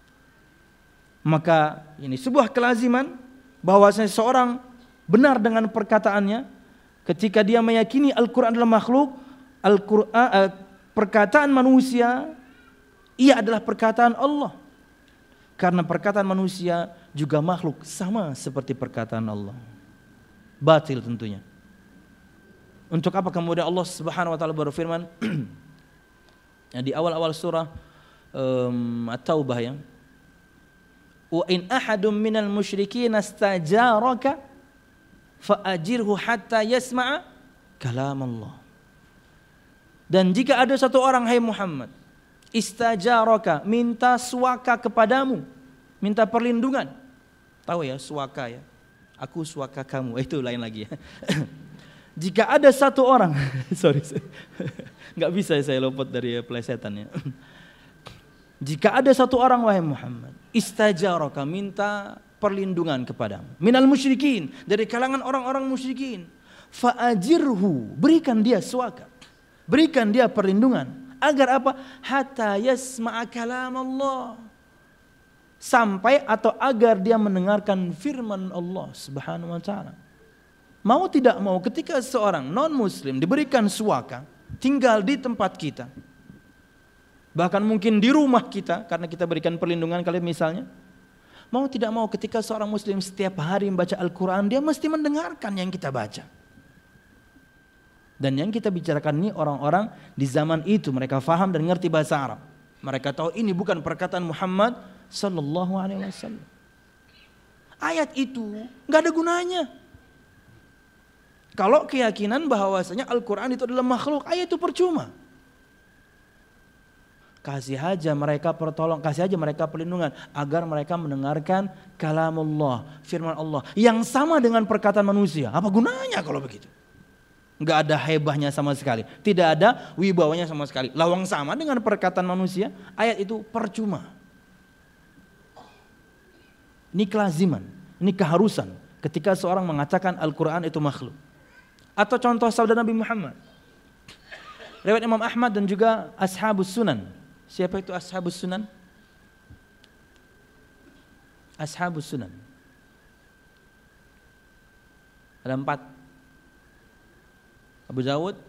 maka ini sebuah kelaziman bahwasanya seorang benar dengan perkataannya ketika dia meyakini Al-Quran adalah makhluk. Al-Quran, eh, perkataan manusia ia adalah perkataan Allah, karena perkataan manusia juga makhluk sama seperti perkataan Allah. Batil tentunya. Untuk apa kemudian Allah Subhanahu wa taala berfirman di awal-awal surah um, At-Taubah ya, wa in ahadum minal musyrikin astajaraka fa'ajirhu hatta yasma'a kalam Allah. Dan jika ada satu orang, hai Muhammad, istajaraka, minta suaka kepadamu, minta perlindungan. Tahu ya suaka ya, aku suaka kamu, itu lain lagi ya. Jika ada satu orang, sorry, nggak bisa saya luput dari plesetan ya. Jika ada satu orang, wahai Muhammad, istajaraka, minta perlindungan kepadamu, minal musyrikin, dari kalangan orang-orang musyrikin, fa'ajirhu, berikan dia suaka, berikan dia perlindungan, agar apa? Hatta yasma'a kalam Allah, sampai atau agar dia mendengarkan firman Allah Subhanahu wa taala. Mau tidak mau, ketika seorang non muslim diberikan suaka, tinggal di tempat kita, bahkan mungkin di rumah kita, karena kita berikan perlindungan kali misalnya, mau tidak mau ketika seorang muslim setiap hari membaca Al-Quran, dia mesti mendengarkan yang kita baca. Dan yang kita bicarakan ini orang-orang di zaman itu, mereka faham dan ngerti bahasa Arab. Mereka tahu ini bukan perkataan Muhammad sallallahu alaihi wasallam. Ayat itu nggak ada gunanya. Kalau keyakinan bahwasanya Al-Quran itu adalah makhluk, ayat itu percuma. Kasih aja mereka pertolong, kasih aja mereka perlindungan agar mereka mendengarkan kalamullah, firman Allah yang sama dengan perkataan manusia. Apa gunanya kalau begitu? Enggak ada hebahnya sama sekali, tidak ada wibawanya sama sekali. Lawang sama dengan perkataan manusia, ayat itu percuma. Ini kelaziman, ini keharusan ketika seorang mengatakan Al-Quran itu makhluk. Atau contoh sabda Nabi Muhammad, riwayat Imam Ahmad dan juga Ashabus Sunan. Siapa itu Ashabus Sunan? Ashabus Sunan ada empat: Abu Dawud,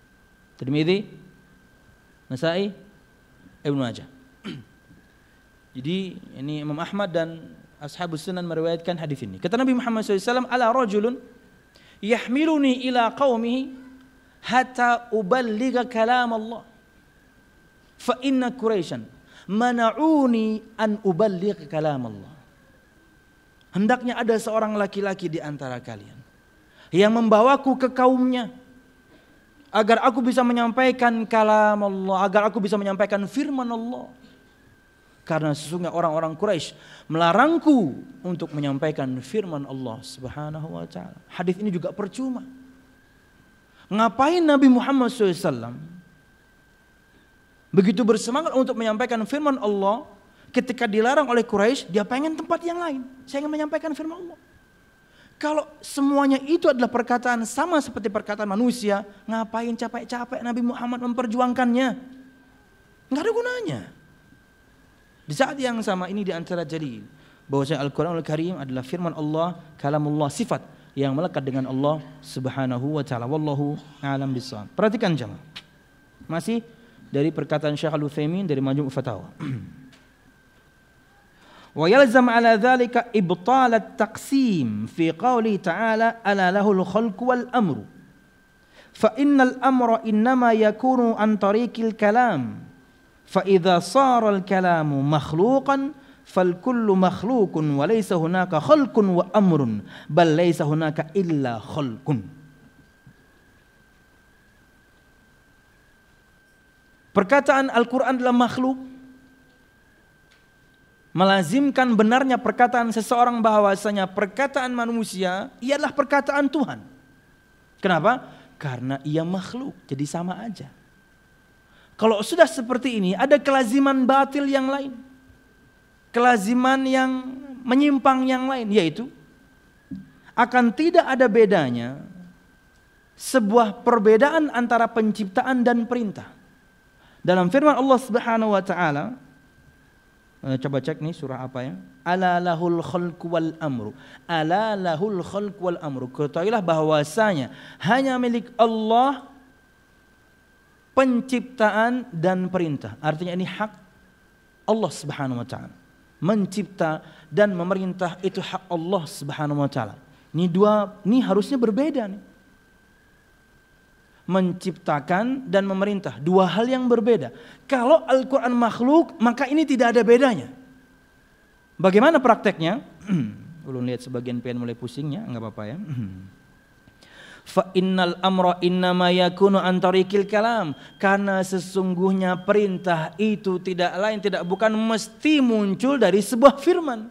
Tirmidzi, Nasa'i, Ibnu Majah. Jadi ini Imam Ahmad dan Ashabus Sunan meriwayatkan hadis ini. Kata Nabi Muhammad shallallahu alaihi wasallam, ala rajulun yahmiluni ila qaumihi hatta uballigha kalam Allah. Fa inna Quraisyan mana'uni an uballigha kalam Allah. Hendaknya ada seorang laki-laki di antara kalian yang membawaku ke kaumnya agar aku bisa menyampaikan kalam Allah, agar aku bisa menyampaikan firman Allah. Karena sesungguhnya orang-orang Quraisy melarangku untuk menyampaikan firman Allah Subhanahu wa taala. Hadis ini juga percuma. Ngapain Nabi Muhammad shallallahu alaihi wasallam begitu bersemangat untuk menyampaikan firman Allah ketika dilarang oleh Quraisy, dia pengen tempat yang lain. Saya ingin menyampaikan firman Allah. Kalau semuanya itu adalah perkataan sama seperti perkataan manusia, ngapain capek-capek Nabi Muhammad memperjuangkannya? Enggak ada gunanya. Di saat yang sama ini di antara dalil bahwasanya Al-Qur'anul Karim adalah firman Allah, kalamullah, sifat yang melekat dengan Allah Subhanahu wa taala. Wallahu a'lam bishawab. Perhatikan jemaah. Masih dari perkataan Syekh Al-Utsaimin dari Majmu' Fatawa. Wa yalzam 'ala dzalika ibtal at-taqsim fi qouli ta'ala ala lahul khalqu wal amru. Fa innal amra innama yakunu an tariqil kalam. فإذا صار الكلام مخلوقا فالكل مخلوق وليس هناك خلق وأمر بل ليس هناك إلا خلق. Perkataan Al-Quran adalah makhluk melazimkan benarnya perkataan seseorang bahwasanya perkataan manusia ia adalah perkataan Tuhan. Kenapa? Karena ia makhluk, jadi sama aja. Kalau sudah seperti ini, ada kelaziman batil yang lain. Kelaziman yang menyimpang yang lain, yaitu akan tidak ada bedanya sebuah perbedaan antara penciptaan dan perintah. Dalam firman Allah Subhanahu wa taala, coba cek nih surah apa ya? Ala lahul khalqu wal amru. Ala lahul khalqu wal amru. Ketahuilah bahwasanya hanya milik Allah penciptaan dan perintah. Artinya ini hak Allah Subhanahu wa taala. Mencipta dan memerintah itu hak Allah Subhanahu wa taala. Ini dua, ini harusnya berbeda nih. Menciptakan dan memerintah, dua hal yang berbeda. Kalau Al-Qur'an makhluk, maka ini tidak ada bedanya. Bagaimana prakteknya? Ulun lihat sebagian pen mulai pusingnya, enggak apa-apa ya. Fa innal amra innama yakunu an tariqil kalam, karena sesungguhnya perintah itu tidak lain tidak bukan mesti muncul dari sebuah firman.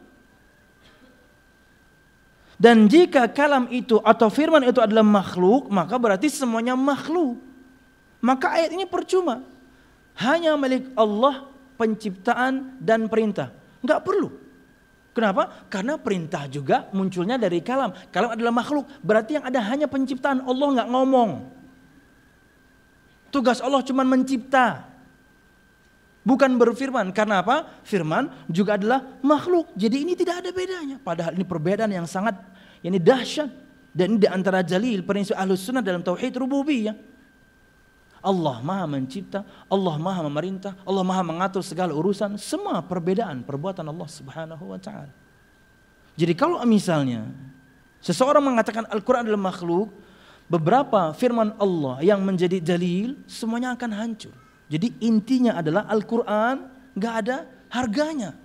Dan jika kalam itu atau firman itu adalah makhluk, maka berarti semuanya makhluk. Maka ayat ini percuma. Hanya milik Allah penciptaan dan perintah. Enggak perlu. Kenapa? Karena perintah juga munculnya dari kalam. Kalam adalah makhluk. Berarti yang ada hanya penciptaan. Allah nggak ngomong. Tugas Allah cuma mencipta. Bukan berfirman. Karena apa? Firman juga adalah makhluk. Jadi ini tidak ada bedanya. Padahal ini perbedaan yang sangat ini dahsyat. Dan ini di antara jalil prinsip Ahlus Sunnah dalam tauhid rububiyah. Allah Maha mencipta, Allah Maha memerintah, Allah Maha mengatur segala urusan, semua perbedaan perbuatan Allah Subhanahu wa taala. Jadi kalau misalnya seseorang mengatakan Al-Qur'an adalah makhluk, beberapa firman Allah yang menjadi dalil semuanya akan hancur. Jadi intinya adalah Al-Qur'an enggak ada harganya.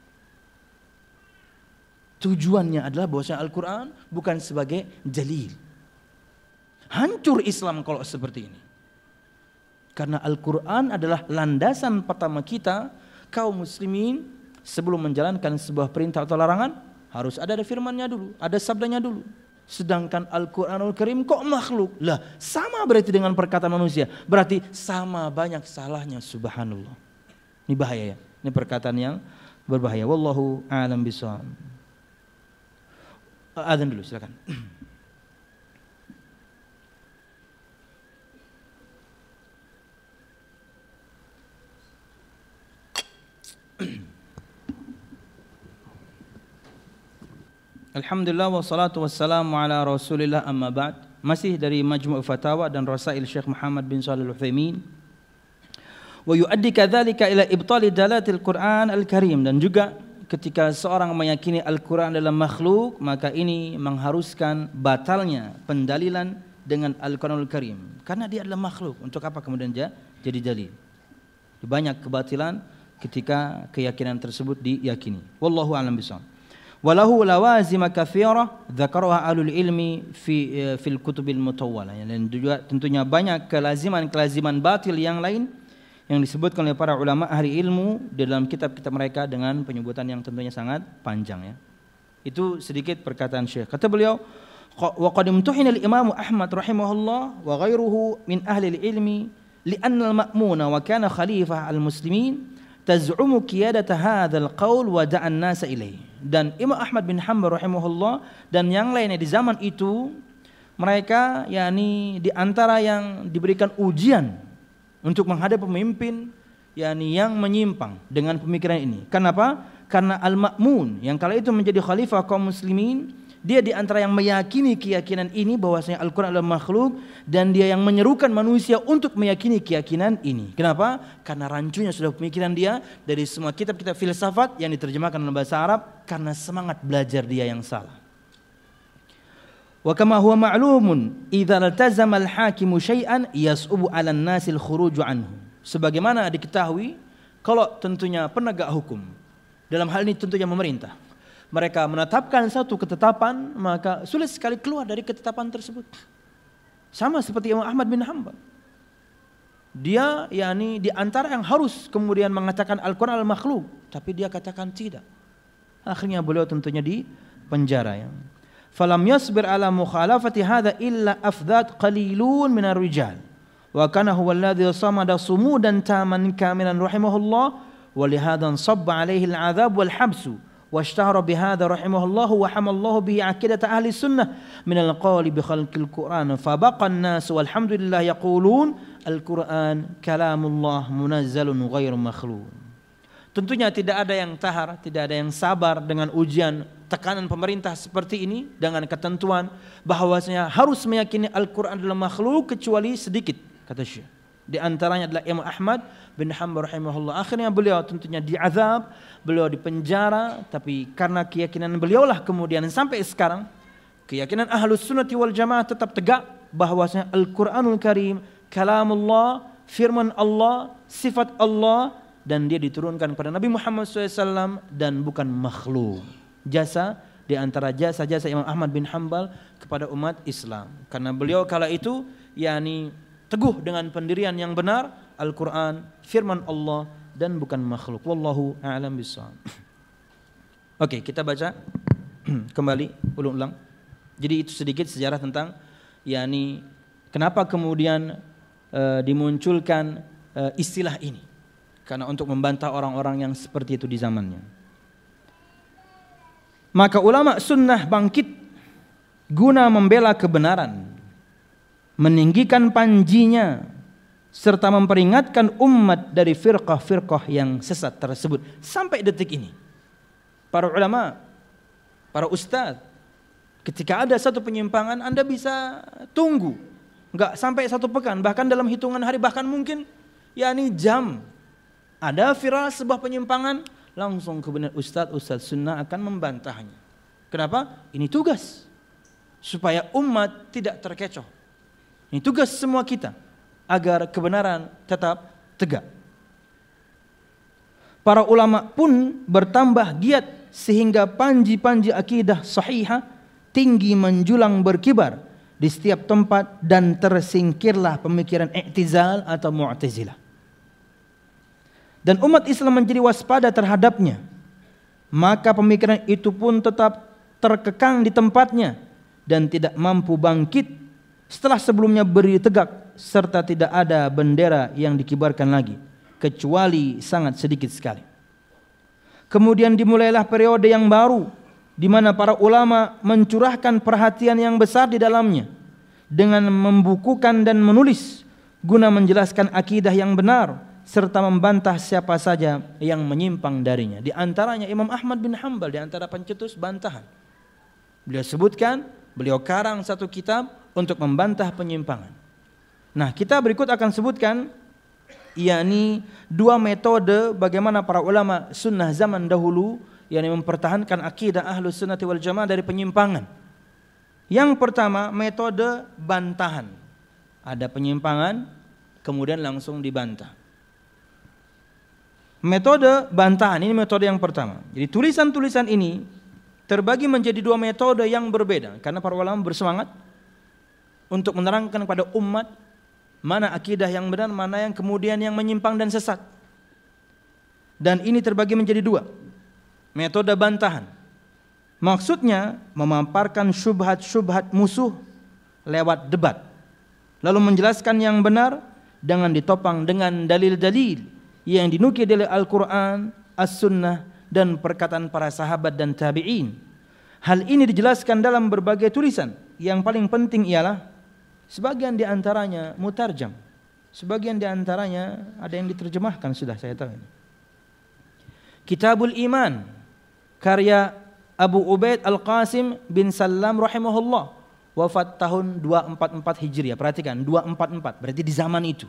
Tujuannya adalah bahwasanya Al-Qur'an bukan sebagai dalil. Hancur Islam kalau seperti ini. Karena Al-Quran adalah landasan pertama kita kaum muslimin sebelum menjalankan sebuah perintah atau larangan harus ada, ada firmannya dulu, ada sabdanya dulu. Sedangkan Al-Quranul Karim kok makhluk? Lah sama berarti dengan perkataan manusia. Berarti sama banyak salahnya, subhanallah. Ini bahaya ya, ini perkataan yang berbahaya. Wallahu a'lam bishawab. Adzan dulu silakan. Alhamdulillah wassalatu wassalamu ala Rasulillah amma ba'd. Masih dari Majmu' Fatawa dan Rasail Syekh Muhammad bin Shalih Al-Utsaimin. Wa yuaddi kadzalika ila ibtali dalatil Qur'an al-Karim, dan juga ketika seorang meyakini Al-Qur'an adalah makhluk, maka ini mengharuskan batalnya pendalilan dengan Al-Qur'anul Karim, karena dia adalah makhluk. Untuk apa kemudian dia jadi dalil? Banyak kebatilan ketika keyakinan tersebut diyakini. Wallahu a'lam bishawab. Walahu lawazim katsira dzakaraha ahlul ilmi fi fil kutubil mutawwalah. Dan juga tentunya banyak kelaziman-kelaziman batil yang lain yang disebutkan oleh para ulama ahli ilmu di dalam kitab-kitab mereka dengan penyebutan yang tentunya sangat panjang ya. Itu sedikit perkataan Syekh. Kata beliau, wa qad imtuhina al-Imam Ahmad rahimahullah wa ghairuhu min ahli al-ilmi li'anna al-ma'muna wa kana khalifah al-muslimin taz'umu qiyadata hadzal qaul wa da'a an-nasa ilayhi. Dan Imam Ahmad bin Hanbal rahimahullah dan yang lainnya di zaman itu, mereka yakni di antara yang diberikan ujian untuk menghadapi pemimpin yakni yang menyimpang dengan pemikiran ini. Kenapa? Karena Al-Ma'mun yang kala itu menjadi khalifah kaum muslimin, dia di antara yang meyakini keyakinan ini bahwasanya Al-Qur'an adalah makhluk, dan dia yang menyerukan manusia untuk meyakini keyakinan ini. Kenapa? Karena rancunya sudah pemikiran dia dari semua kitab-kitab filsafat yang diterjemahkan dalam bahasa Arab, karena semangat belajar dia yang salah. Wa kama huwa ma'lumun idza iltazama al-hakimu syai'an yas'ubu 'alan nasil khuruju anhu. Sebagaimana diketahui, kalau tentunya penegak hukum, dalam hal ini tentunya pemerintah, mereka menetapkan satu ketetapan, maka sulit sekali keluar dari ketetapan tersebut. Sama seperti Imam Ahmad bin Hanbal. Dia yakni di antara yang harus kemudian mengatakan Al-Qur'an al-makhluk, tapi dia katakan tidak. Akhirnya beliau tentunya di penjara ya. Falam yasbir ala mukhalafati hadza illa afdhat qalilun minar rijal. Wa kana huwa alladhi samada sumudan taman kamilan rahimahullah wa lihadha sabba alaihi al-'adzab wal habsu. واشتهر بهذا رحمه الله وحمى الله به عقيدة أهل السنة من القول بخلق القرآن فبقى الناس والحمد لله يقولون القرآن كلام الله منزل غير مخلوق. Tentunya tidak ada yang tahar, tidak ada yang sabar dengan ujian tekanan pemerintah seperti ini dengan ketentuan bahwasanya harus meyakini Al-Qur'an adalah makhluk kecuali sedikit, kata Syekh. Di antaranya adalah Imam Ahmad bin Hanbal rahimahullah. Akhirnya beliau tentunya diazab, beliau dipenjara, tapi karena keyakinan beliau lah kemudian sampai sekarang keyakinan Ahlus Sunnati wal Jamaah tetap tegak bahwasanya Al-Qur'anul Karim kalamullah, firman Allah, sifat Allah, dan dia diturunkan kepada Nabi Muhammad shallallahu alaihi wasallam dan bukan makhluk. Jasa di antara jasa-jasa Imam Ahmad bin Hanbal kepada umat Islam, karena beliau kala itu yakni teguh dengan pendirian yang benar, Al-Quran, firman Allah, dan bukan makhluk. Wallahu a'lam bishawab. Oke, kita baca kembali, ulang-ulang. Jadi itu sedikit sejarah tentang yakni kenapa kemudian e, dimunculkan e, istilah ini. Karena untuk membantah orang-orang yang seperti itu di zamannya. Maka ulama sunnah bangkit guna membela kebenaran, meninggikan panjinya, serta memperingatkan umat dari firqah-firqah yang sesat tersebut. Sampai detik ini para ulama, para ustadz, ketika ada satu penyimpangan, Anda bisa tunggu enggak sampai satu pekan, bahkan dalam hitungan hari, bahkan mungkin yakni jam, ada viral sebuah penyimpangan, langsung kebenaran ustadz-ustadz sunnah akan membantahnya. Kenapa? Ini tugas supaya umat tidak terkecoh. Ini tugas semua kita agar kebenaran tetap tegak. Para ulama pun bertambah giat sehingga panji-panji akidah sahihah tinggi menjulang berkibar di setiap tempat, dan tersingkirlah pemikiran i'tizal atau mu'tazilah. Dan umat Islam menjadi waspada terhadapnya. Maka pemikiran itu pun tetap terkekang di tempatnya dan tidak mampu bangkit setelah sebelumnya berdiri tegak, serta tidak ada bendera yang dikibarkan lagi kecuali sangat sedikit sekali. Kemudian dimulailah periode yang baru di mana para ulama mencurahkan perhatian yang besar di dalamnya dengan membukukan dan menulis guna menjelaskan akidah yang benar serta membantah siapa saja yang menyimpang darinya. Di antaranya Imam Ahmad bin Hanbal, di antara pencetus bantahan. Beliau sebutkan, beliau karang satu kitab untuk membantah penyimpangan. Nah, kita berikut akan sebutkan yakni dua metode bagaimana para ulama sunnah zaman dahulu yang mempertahankan akidah Ahlus Sunnah wal Jamaah dari penyimpangan. Yang pertama, metode bantahan. Ada penyimpangan, kemudian langsung dibantah. Metode bantahan ini metode yang pertama. Jadi tulisan-tulisan ini terbagi menjadi dua metode yang berbeda karena para ulama bersemangat untuk menerangkan kepada umat mana akidah yang benar, mana yang kemudian yang menyimpang dan sesat. Dan ini terbagi menjadi dua. Metode bantahan. Maksudnya memaparkan syubhat-syubhat musuh lewat debat. Lalu menjelaskan yang benar dengan ditopang dengan dalil-dalil yang dinukil dari Al-Quran, As-Sunnah dan perkataan para sahabat dan tabi'in. Hal ini dijelaskan dalam berbagai tulisan. Yang paling penting ialah sebagian di antaranya mutarjam, sebagian di antaranya ada yang diterjemahkan sudah saya tahu ini. Kitabul Iman karya Abu Ubaid Al-Qasim bin Salam rahimahullah, wafat tahun dua ratus empat puluh empat Hijriah. Perhatikan, dua ratus empat puluh empat berarti di zaman itu.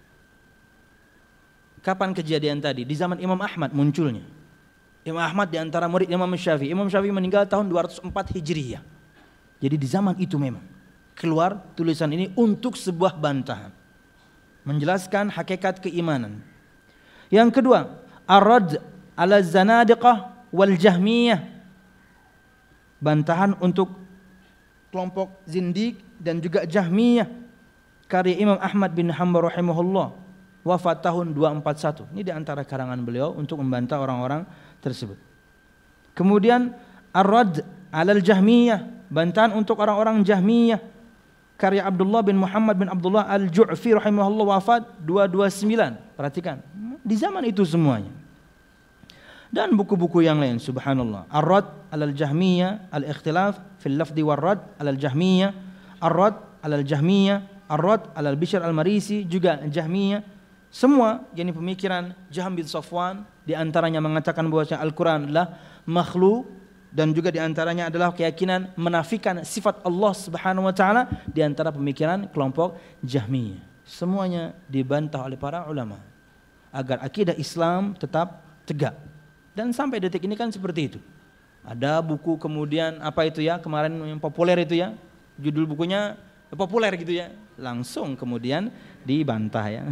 Kapan kejadian tadi? Di zaman Imam Ahmad munculnya. Imam Ahmad di antara murid Imam Syafi'i. Imam Syafi'i meninggal tahun dua ratus empat Hijriah. Jadi di zaman itu memang keluar tulisan ini untuk sebuah bantahan, menjelaskan hakikat keimanan. Yang kedua, Ar-Radd ala Zanadiqah wal Jahmiyah, bantahan untuk kelompok Zindiq dan juga Jahmiyah, karya Imam Ahmad bin Hanbal rahimahullah, wafat tahun dua ratus empat puluh satu. Ini di antara karangan beliau untuk membantah orang-orang tersebut. Kemudian Ar-Radd ala Jahmiyah, bantahan untuk orang-orang Jahmiyah, karya Abdullah bin Muhammad bin Abdullah Al-Ju'fi rahimahullah, wafat dua ratus dua puluh sembilan. Perhatikan, di zaman itu semuanya. Dan buku-buku yang lain, subhanallah. Ar-Radd alal Jahmiyah, Al-Ikhtilaf fil Lafdi war-Radd alal Jahmiyah, Ar-Radd alal Jahmiyah, Ar-Radd alal Bishr al-Marisi, juga Jahmiyah. Semua yakni pemikiran Jahm bin Safwan, di antaranya mengatakan bahwa Al-Quran adalah makhluk, dan juga di antaranya adalah keyakinan menafikan sifat Allah Subhanahu wa taala, di antara pemikiran kelompok Jahmiyah. Semuanya dibantah oleh para ulama agar akidah Islam tetap tegak. Dan sampai detik ini kan seperti itu. Ada buku kemudian apa itu ya, kemarin yang populer itu ya, judul bukunya populer gitu ya, langsung kemudian dibantah ya.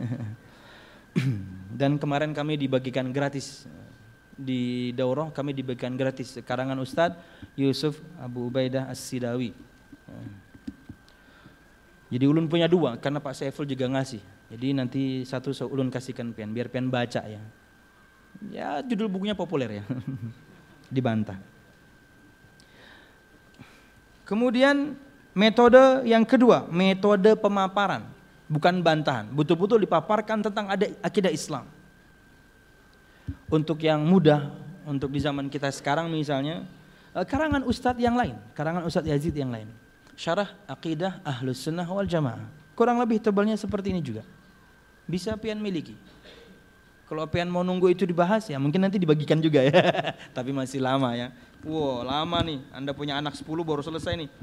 Dan kemarin kami dibagikan gratis di daurah, kami dibagikan gratis karangan Ustadz Yusuf Abu Ubaidah As-Sidawi. Jadi ulun punya dua karena Pak Saiful juga ngasih. Jadi nanti satu so ulun kasihkan pian biar pian baca ya. Ya judul bukunya populer ya. Dibantah. Kemudian metode yang kedua, metode pemaparan, bukan bantahan, betul-betul dipaparkan tentang ada akidah Islam. Untuk yang mudah, untuk di zaman kita sekarang misalnya, karangan Ustadz yang lain, karangan Ustadz Yazid yang lain, Syarah Aqidah Ahlus Sunnah wal Jamaah, kurang lebih tebalnya seperti ini juga, bisa pian miliki. Kalau pian mau nunggu itu dibahas ya mungkin nanti dibagikan juga ya, tapi masih lama ya. Wow lama nih, Anda punya anak sepuluh baru selesai nih.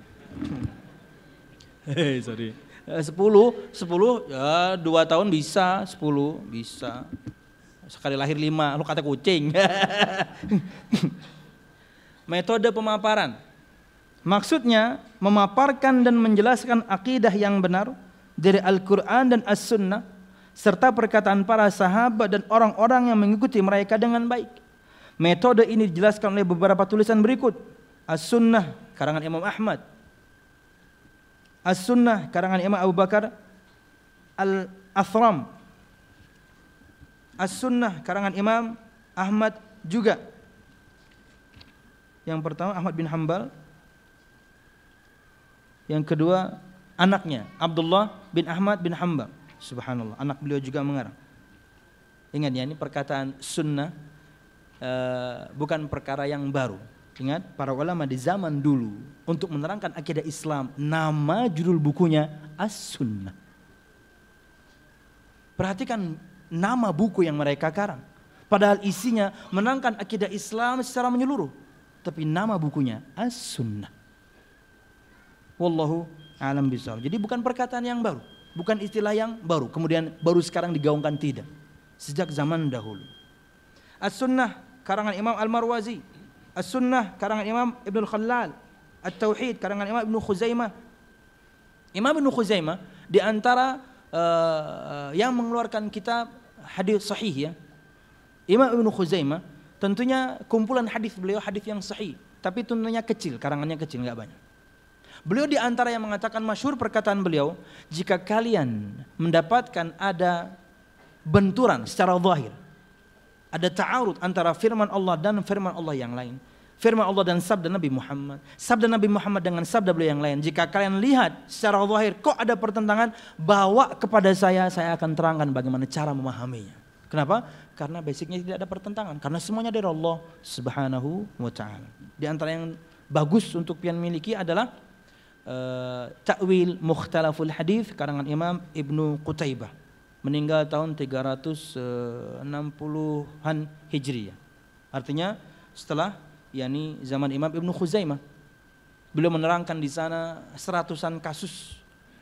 Hei sorry, sepuluh, sepuluh ya dua tahun bisa, sepuluh bisa. Sekali lahir lima, lu kata kucing. Metode pemaparan, maksudnya memaparkan dan menjelaskan akidah yang benar dari Al-Quran dan As-Sunnah, serta perkataan para sahabat dan orang-orang yang mengikuti mereka dengan baik. Metode ini dijelaskan oleh beberapa tulisan berikut. As-Sunnah karangan Imam Ahmad, As-Sunnah karangan Imam Abu Bakar Al-Athram, As-Sunnah karangan Imam Ahmad juga. Yang pertama Ahmad bin Hanbal, yang kedua anaknya Abdullah bin Ahmad bin Hanbal. Subhanallah, anak beliau juga mengarang. Ingat ya, ini perkataan sunnah, uh, bukan perkara yang baru. Ingat, para ulama di zaman dulu untuk menerangkan akidah Islam, nama judul bukunya As-Sunnah. Perhatikan nama buku yang mereka karang, padahal isinya menerangkan akidah Islam secara menyeluruh, tapi nama bukunya As-Sunnah. Wallahu a'lam bishawab. Jadi bukan perkataan yang baru. Bukan istilah yang baru, kemudian baru sekarang digaungkan, tidak. Sejak zaman dahulu. As-Sunnah karangan Imam Al-Marwazi, As-Sunnah karangan Imam Ibnu Khallal, At-Tauhid karangan Imam Ibnu Khuzaimah. Imam Ibnu Khuzaimah di antara uh, yang mengeluarkan kitab hadis sahih ya. Imam Ibnu Khuzaimah tentunya kumpulan hadis beliau hadis yang sahih, tapi tentunya kecil, karangannya kecil, enggak banyak. Beliau di antara yang mengatakan, masyhur perkataan beliau, jika kalian mendapatkan ada benturan secara zahir, ada ta'arud antara firman Allah dan firman Allah yang lain, firman Allah dan sabda Nabi Muhammad, sabda Nabi Muhammad dengan sabda beliau yang lain, jika kalian lihat secara zahir kok ada pertentangan, bawa kepada saya, saya akan terangkan bagaimana cara memahaminya. Kenapa? Karena basicnya tidak ada pertentangan, karena semuanya dari Allah Subhanahu wa taala. Di antara yang bagus untuk pian miliki adalah uh, Ta'wil Mukhtalaful Hadis karangan Imam Ibnu Qutaibah, meninggal tahun tiga ratus enam puluhan Hijriyah. Artinya setelah yakni zaman Imam Ibnu Khuzaimah. Beliau menerangkan di sana seratusan kasus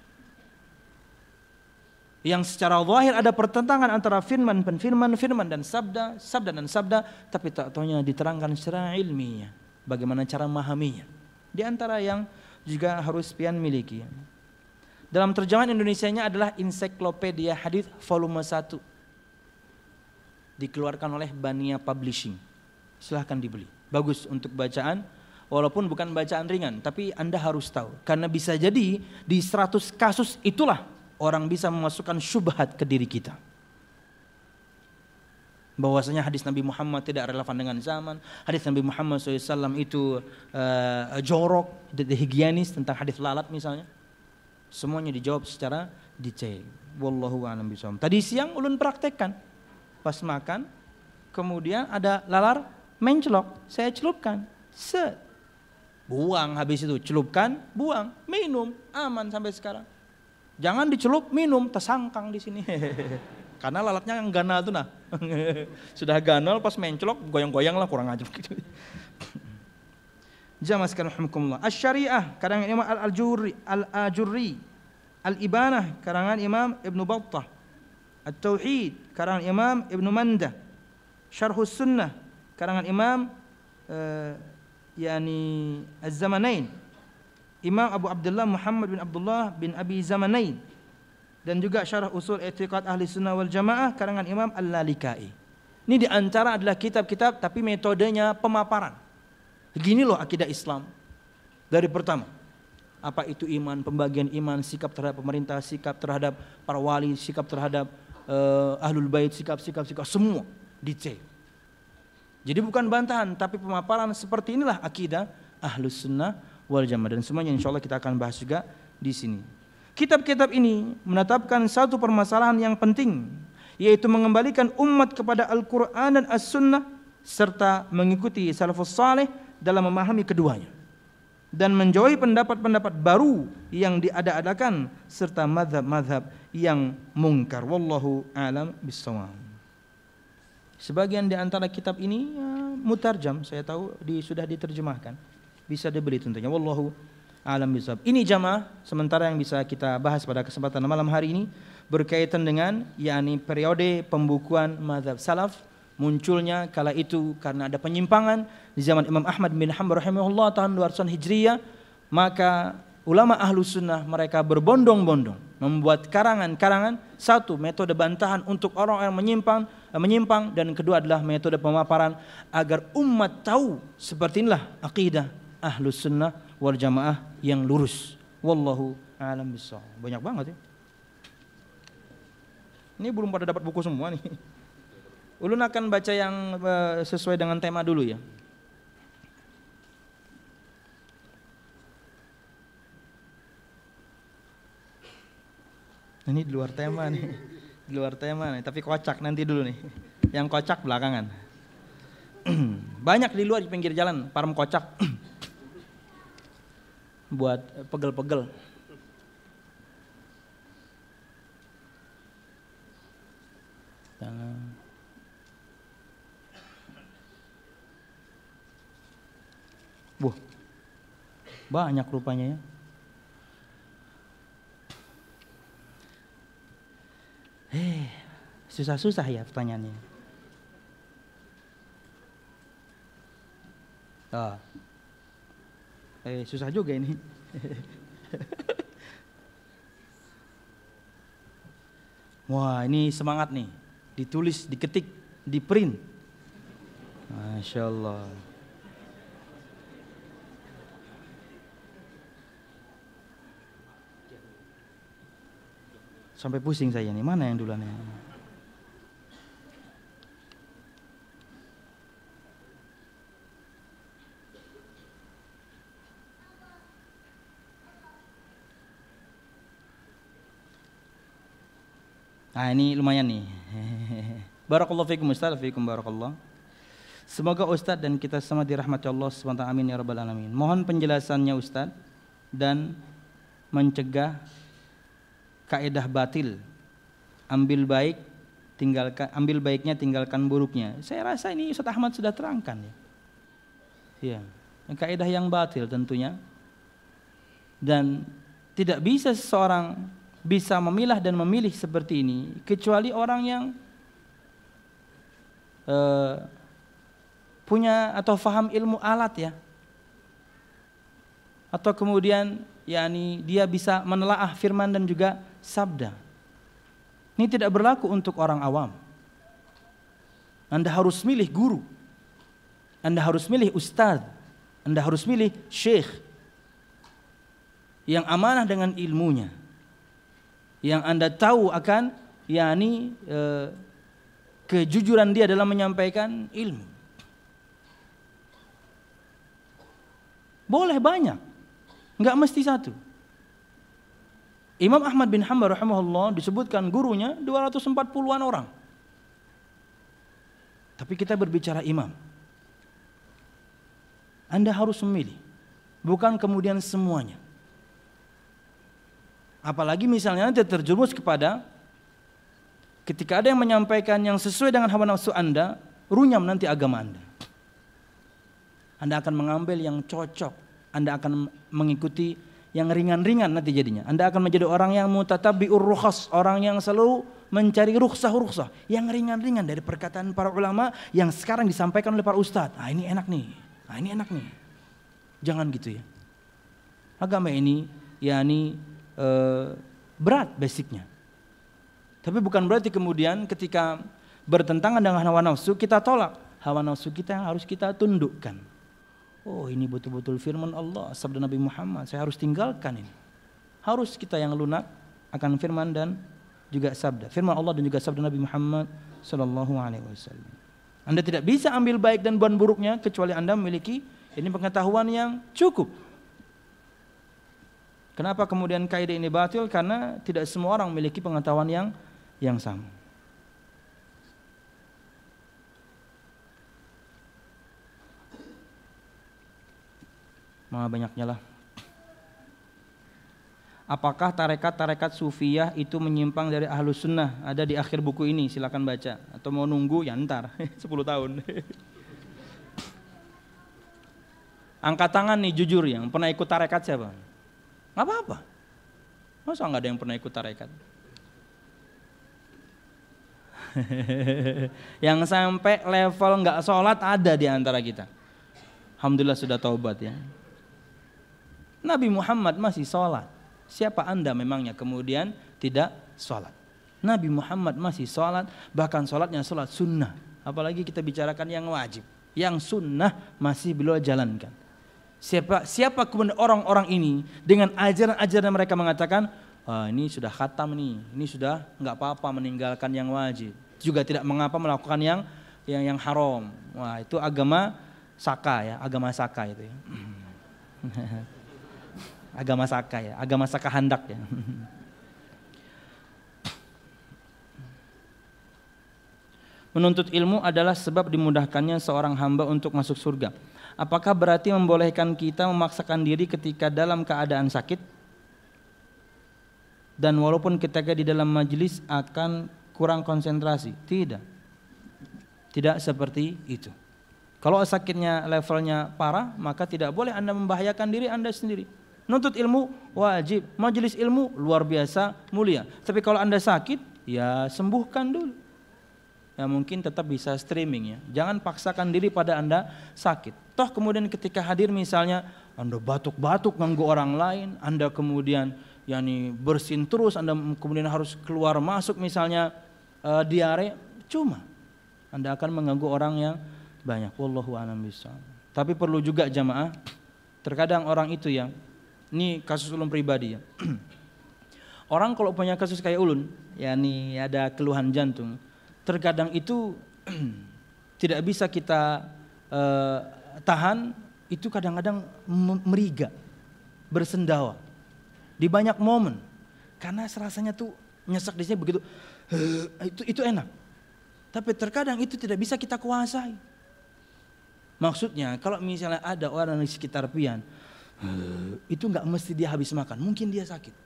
yang secara zahir ada pertentangan antara firman dan firman, firman dan sabda, sabda dan sabda, tapi tak taunya diterangkan secara ilmiah bagaimana cara memahaminya. Di antara yang juga harus pian miliki dalam terjemahan Indonesianya adalah Ensiklopedia Hadis volume satu, dikeluarkan oleh Bania Publishing. Silahkan dibeli, bagus untuk bacaan, walaupun bukan bacaan ringan, tapi Anda harus tahu, karena bisa jadi di seratus kasus itulah orang bisa memasukkan syubhat ke diri kita, bahwasanya hadis Nabi Muhammad tidak relevan dengan zaman, hadis Nabi Muhammad shallallahu alaihi wasallam itu uh, jorok, tidak higienis, tentang hadis lalat misalnya. Semuanya dijawab secara detail. Wallahu a'lam bishawab. Tadi siang ulun praktekkan, pas makan, kemudian ada lalar menclok, saya celupkan, set, buang, habis itu celupkan, buang, minum, aman sampai sekarang. Jangan dicelup, minum, tersangkang di sini. Karena lalatnya yang ganal tuh nah. Sudah ganal pas menclok, goyang-goyang lah, kurang ajar gitu. Jamaah sekalian rahimakumullah. Asy-Syariah karangan Imam Al-Ajurri, Al-Ajurri, Al-Ibanah karangan Imam Ibnu Battah, At-Tauhid karangan Imam Ibnu Mandah, Syarhus Sunnah karangan Imam uh, yani Az-Zamanain, Imam Abu Abdullah Muhammad bin Abdullah bin Abi Zamanain, dan juga Syarah Usul I'tiqad Ahli Sunnah wal Jamaah karangan Imam Al-Lalikai. Ini di antara adalah kitab-kitab tapi metodenya pemaparan. Begini loh akidah Islam. Dari pertama, apa itu iman, pembagian iman, sikap terhadap pemerintah, sikap terhadap para wali, sikap terhadap uh, ahlul bait, sikap-sikap sikap semua detail. Jadi bukan bantahan, tapi pemaparan seperti inilah akidah Ahlus Sunnah wal Jamaah, dan semuanya insyaallah kita akan bahas juga di sini. Kitab-kitab ini menetapkan satu permasalahan yang penting, yaitu mengembalikan umat kepada Al-Qur'an dan As-Sunnah serta mengikuti salafus saleh dalam memahami keduanya, dan menjauhi pendapat-pendapat baru yang diada-adakan serta mazhab-mazhab yang mungkar. Wallahu a'lam bissawab. Sebagian di antara kitab ini ya, mutarjam, saya tahu di, sudah diterjemahkan, bisa dibeli tentunya. Wallahu a'lam bissawab. Ini jamaah sementara yang bisa kita bahas pada kesempatan malam hari ini berkaitan dengan yakni periode pembukuan mazhab salaf. Munculnya kala itu karena ada penyimpangan di zaman Imam Ahmad bin Hanbal rahimahullah tahun dua ratusan Hijriyah, maka ulama ahlu sunnah mereka berbondong-bondong membuat karangan-karangan, satu metode bantahan untuk orang yang menyimpang, menyimpang, dan kedua adalah metode pemaparan agar umat tahu seperti inilah akidah ahlu sunnah wal jamaah yang lurus. Wallahu a'lam bishawab. Banyak banget ya. Ini belum pada dapat buku semua nih. Ulun akan baca yang uh, sesuai dengan tema dulu ya. Ini di luar tema nih, di luar tema nih, tapi kocak nanti dulu nih. Yang kocak belakangan. Banyak di luar di pinggir jalan, parem kocak. Buat pegel-pegel. Jangan. Wah, banyak rupanya ya. Susah-susah ya pertanyaannya. Oh. Eh, susah juga ini. Wah, ini semangat nih. Ditulis, diketik, di print. Masya Allah. Sampai pusing saya nih, mana yang duluan ya? Nah ini lumayan nih. Barakallahu fikum Ustaz, fikum barakallah. Semoga Ustaz dan kita semua dirahmati Allah subhanahu wa taala, amin ya rabbal alamin. Mohon penjelasannya Ustaz dan mencegah kaidah batil. Ambil baik, tinggalkan, ambil baiknya, tinggalkan buruknya. Saya rasa ini Ustaz Ahmad sudah terangkan ya. Iya, kaidah yang batil tentunya. Dan tidak bisa seseorang bisa memilah dan memilih seperti ini kecuali orang yang uh, punya atau faham ilmu alat ya, atau kemudian yakni dia bisa menelaah firman dan juga sabda. Ini tidak berlaku untuk orang awam. Anda harus milih guru, Anda harus milih ustadz, Anda harus milih syekh yang amanah dengan ilmunya, yang Anda tahu akan yakni eh, kejujuran dia dalam menyampaikan ilmu. Boleh banyak, enggak mesti satu. Imam Ahmad bin Hanbal rahimahullah disebutkan gurunya dua ratus empat puluhan orang. Tapi kita berbicara imam. Anda harus memilih, bukan kemudian semuanya. Apalagi misalnya Anda terjerumus kepada ketika ada yang menyampaikan yang sesuai dengan hawa nafsu Anda, runyam nanti agama Anda. Anda akan mengambil yang cocok, Anda akan mengikuti yang ringan-ringan nanti jadinya. Anda akan menjadi orang yang mutatabi'ur rukhas, orang yang selalu mencari rukhsah-rukhsah, yang ringan-ringan dari perkataan para ulama yang sekarang disampaikan oleh para ustadz. Ah ini enak nih, ah ini enak nih. Jangan gitu ya. Agama ini yakni Uh, berat basicnya. Tapi bukan berarti kemudian ketika bertentangan dengan hawa nafsu kita tolak. Hawa nafsu kita yang harus kita tundukkan. Oh ini betul-betul firman Allah, sabda Nabi Muhammad, saya harus tinggalkan ini. Harus kita yang lunak akan firman dan juga sabda. Firman Allah dan juga sabda Nabi Muhammad sallallahu alaihi wasallam. Anda tidak bisa ambil baik dan bukan buruknya kecuali Anda memiliki ini pengetahuan yang cukup. Kenapa kemudian kaidah ini batil? Karena tidak semua orang memiliki pengetahuan yang yang sama. Maha banyaknya lah. Apakah tarekat-tarekat sufiyah itu menyimpang dari ahlus sunnah? Ada di akhir buku ini, silakan baca. Atau mau nunggu ya ntar sepuluh tahun. Angkat tangan nih jujur yang pernah ikut tarekat siapa? Gak apa-apa. Masa gak ada yang pernah ikut tarekat? Yang sampai level gak sholat ada di antara kita. Alhamdulillah sudah taubat ya. Nabi Muhammad masih sholat. Siapa anda memangnya kemudian tidak sholat? Nabi Muhammad masih sholat. Bahkan sholatnya sholat sunnah. Apalagi kita bicarakan yang wajib. Yang sunnah masih beliau jalankan. Siapa siapa kemudian orang-orang ini dengan ajaran-ajaran mereka mengatakan, ah, ini sudah khatam nih, ini sudah nggak apa-apa meninggalkan yang wajib, juga tidak mengapa melakukan yang yang yang haram. Wah itu agama Saka ya, agama Saka itu ya. Agama Saka ya, agama Saka Handak ya. Menuntut ilmu adalah sebab dimudahkannya seorang hamba untuk masuk surga. Apakah berarti membolehkan kita memaksakan diri ketika dalam keadaan sakit? Dan walaupun ketika di dalam majelis akan kurang konsentrasi? Tidak. Tidak seperti itu. Kalau sakitnya levelnya parah, maka tidak boleh Anda membahayakan diri Anda sendiri. Nuntut ilmu wajib, majelis ilmu luar biasa mulia. Tapi kalau Anda sakit, ya sembuhkan dulu. ya mungkin tetap bisa streaming ya. Jangan paksakan diri pada Anda sakit. Toh kemudian ketika hadir misalnya Anda batuk-batuk ganggu orang lain, Anda kemudian yakni bersin terus, Anda kemudian harus keluar masuk misalnya uh, diare, cuma Anda akan mengganggu orang yang banyak. Wallahu a'lam bishawab. Tapi perlu juga jamaah, terkadang orang itu yang ini kasus ulun pribadi ya. Orang kalau punya kasus kayak ulun, yakni ada keluhan jantung, terkadang itu tidak bisa kita uh, tahan, itu kadang-kadang meriga, bersendawa di banyak momen, karena rasanya tuh nyesek di sini begitu, itu itu enak. Tapi terkadang itu tidak bisa kita kuasai. Maksudnya kalau misalnya ada orang di sekitar pian, itu nggak mesti dia habis makan, mungkin dia sakit.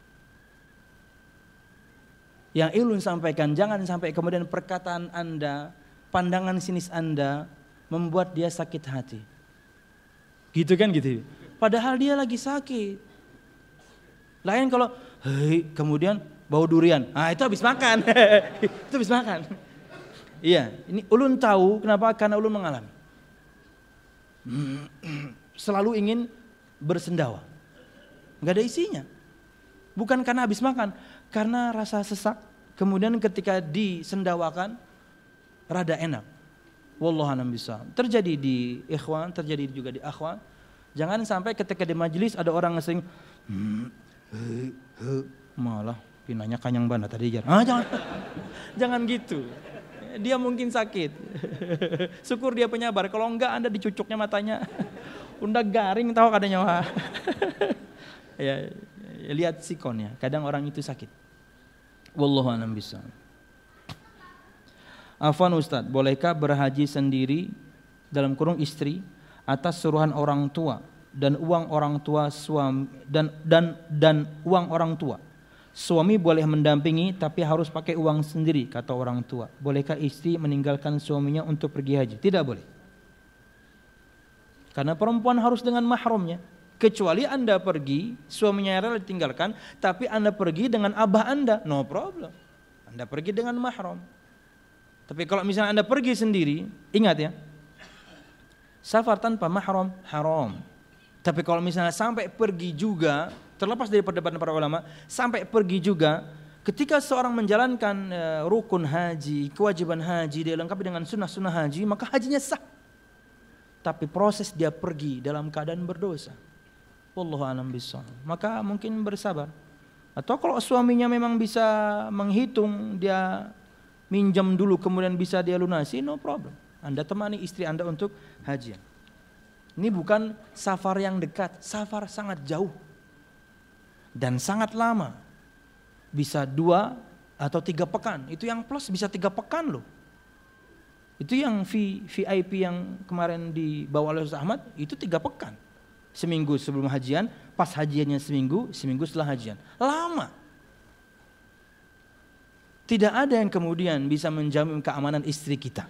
Yang ulun sampaikan, jangan sampai kemudian perkataan Anda, pandangan sinis Anda membuat dia sakit hati. Gitu kan gitu. Padahal dia lagi sakit. Lain kalau hei, kemudian bau durian. Ah, itu habis makan. Itu habis makan. Iya, ini ulun tahu kenapa, karena ulun mengalami. Selalu ingin bersendawa. Enggak ada isinya. Bukan karena habis makan, karena rasa sesak, kemudian ketika disendawakan rada enak. Wallahu a'lam bishawab. Terjadi di ikhwan, terjadi juga di akhwan. Jangan sampai ketika di majelis ada orang ngesing, hmm, he, he, malah pinanya kanyang bana tadi jar. Ah, jangan, jangan gitu. Dia mungkin sakit. Syukur dia penyabar. Kalau enggak Anda dicucuknya matanya, unda garing tahu kadang nyawa. Ya. Lihat sikonnya, kadang orang itu sakit. Wallahu a'lam bishawab. Afwan Ustaz, bolehkah berhaji sendiri dalam kurung istri atas suruhan orang tua dan uang orang tua suami dan dan dan uang orang tua? Suami boleh mendampingi tapi harus pakai uang sendiri kata orang tua. Bolehkah istri meninggalkan suaminya untuk pergi haji? Tidak boleh. Karena perempuan harus dengan mahramnya. Kecuali Anda pergi, suaminya rela ditinggalkan, tapi Anda pergi dengan abah Anda, no problem. Anda pergi dengan mahram. Tapi kalau misalnya Anda pergi sendiri, ingat ya, safar tanpa mahram haram. Tapi kalau misalnya sampai pergi juga, terlepas dari perdebatan para ulama, sampai pergi juga, ketika seorang menjalankan uh, rukun haji, kewajiban haji, dia lengkapi dengan sunnah-sunnah haji, maka hajinya sah. Tapi proses dia pergi dalam keadaan berdosa. Wallahu a'lam bishawab. Maka mungkin bersabar. Atau kalau suaminya memang bisa menghitung, dia minjam dulu kemudian bisa dia lunasi, no problem. Anda temani istri Anda untuk haji. Ini bukan safar yang dekat, safar sangat jauh dan sangat lama. Bisa dua atau tiga pekan. Itu yang plus bisa tiga pekan loh. Itu yang V I P yang kemarin dibawa oleh Ustaz Ahmad, itu tiga pekan. Seminggu sebelum hajian, pas hajiannya seminggu, seminggu setelah hajian. Lama. Tidak ada yang kemudian bisa menjamin keamanan istri kita.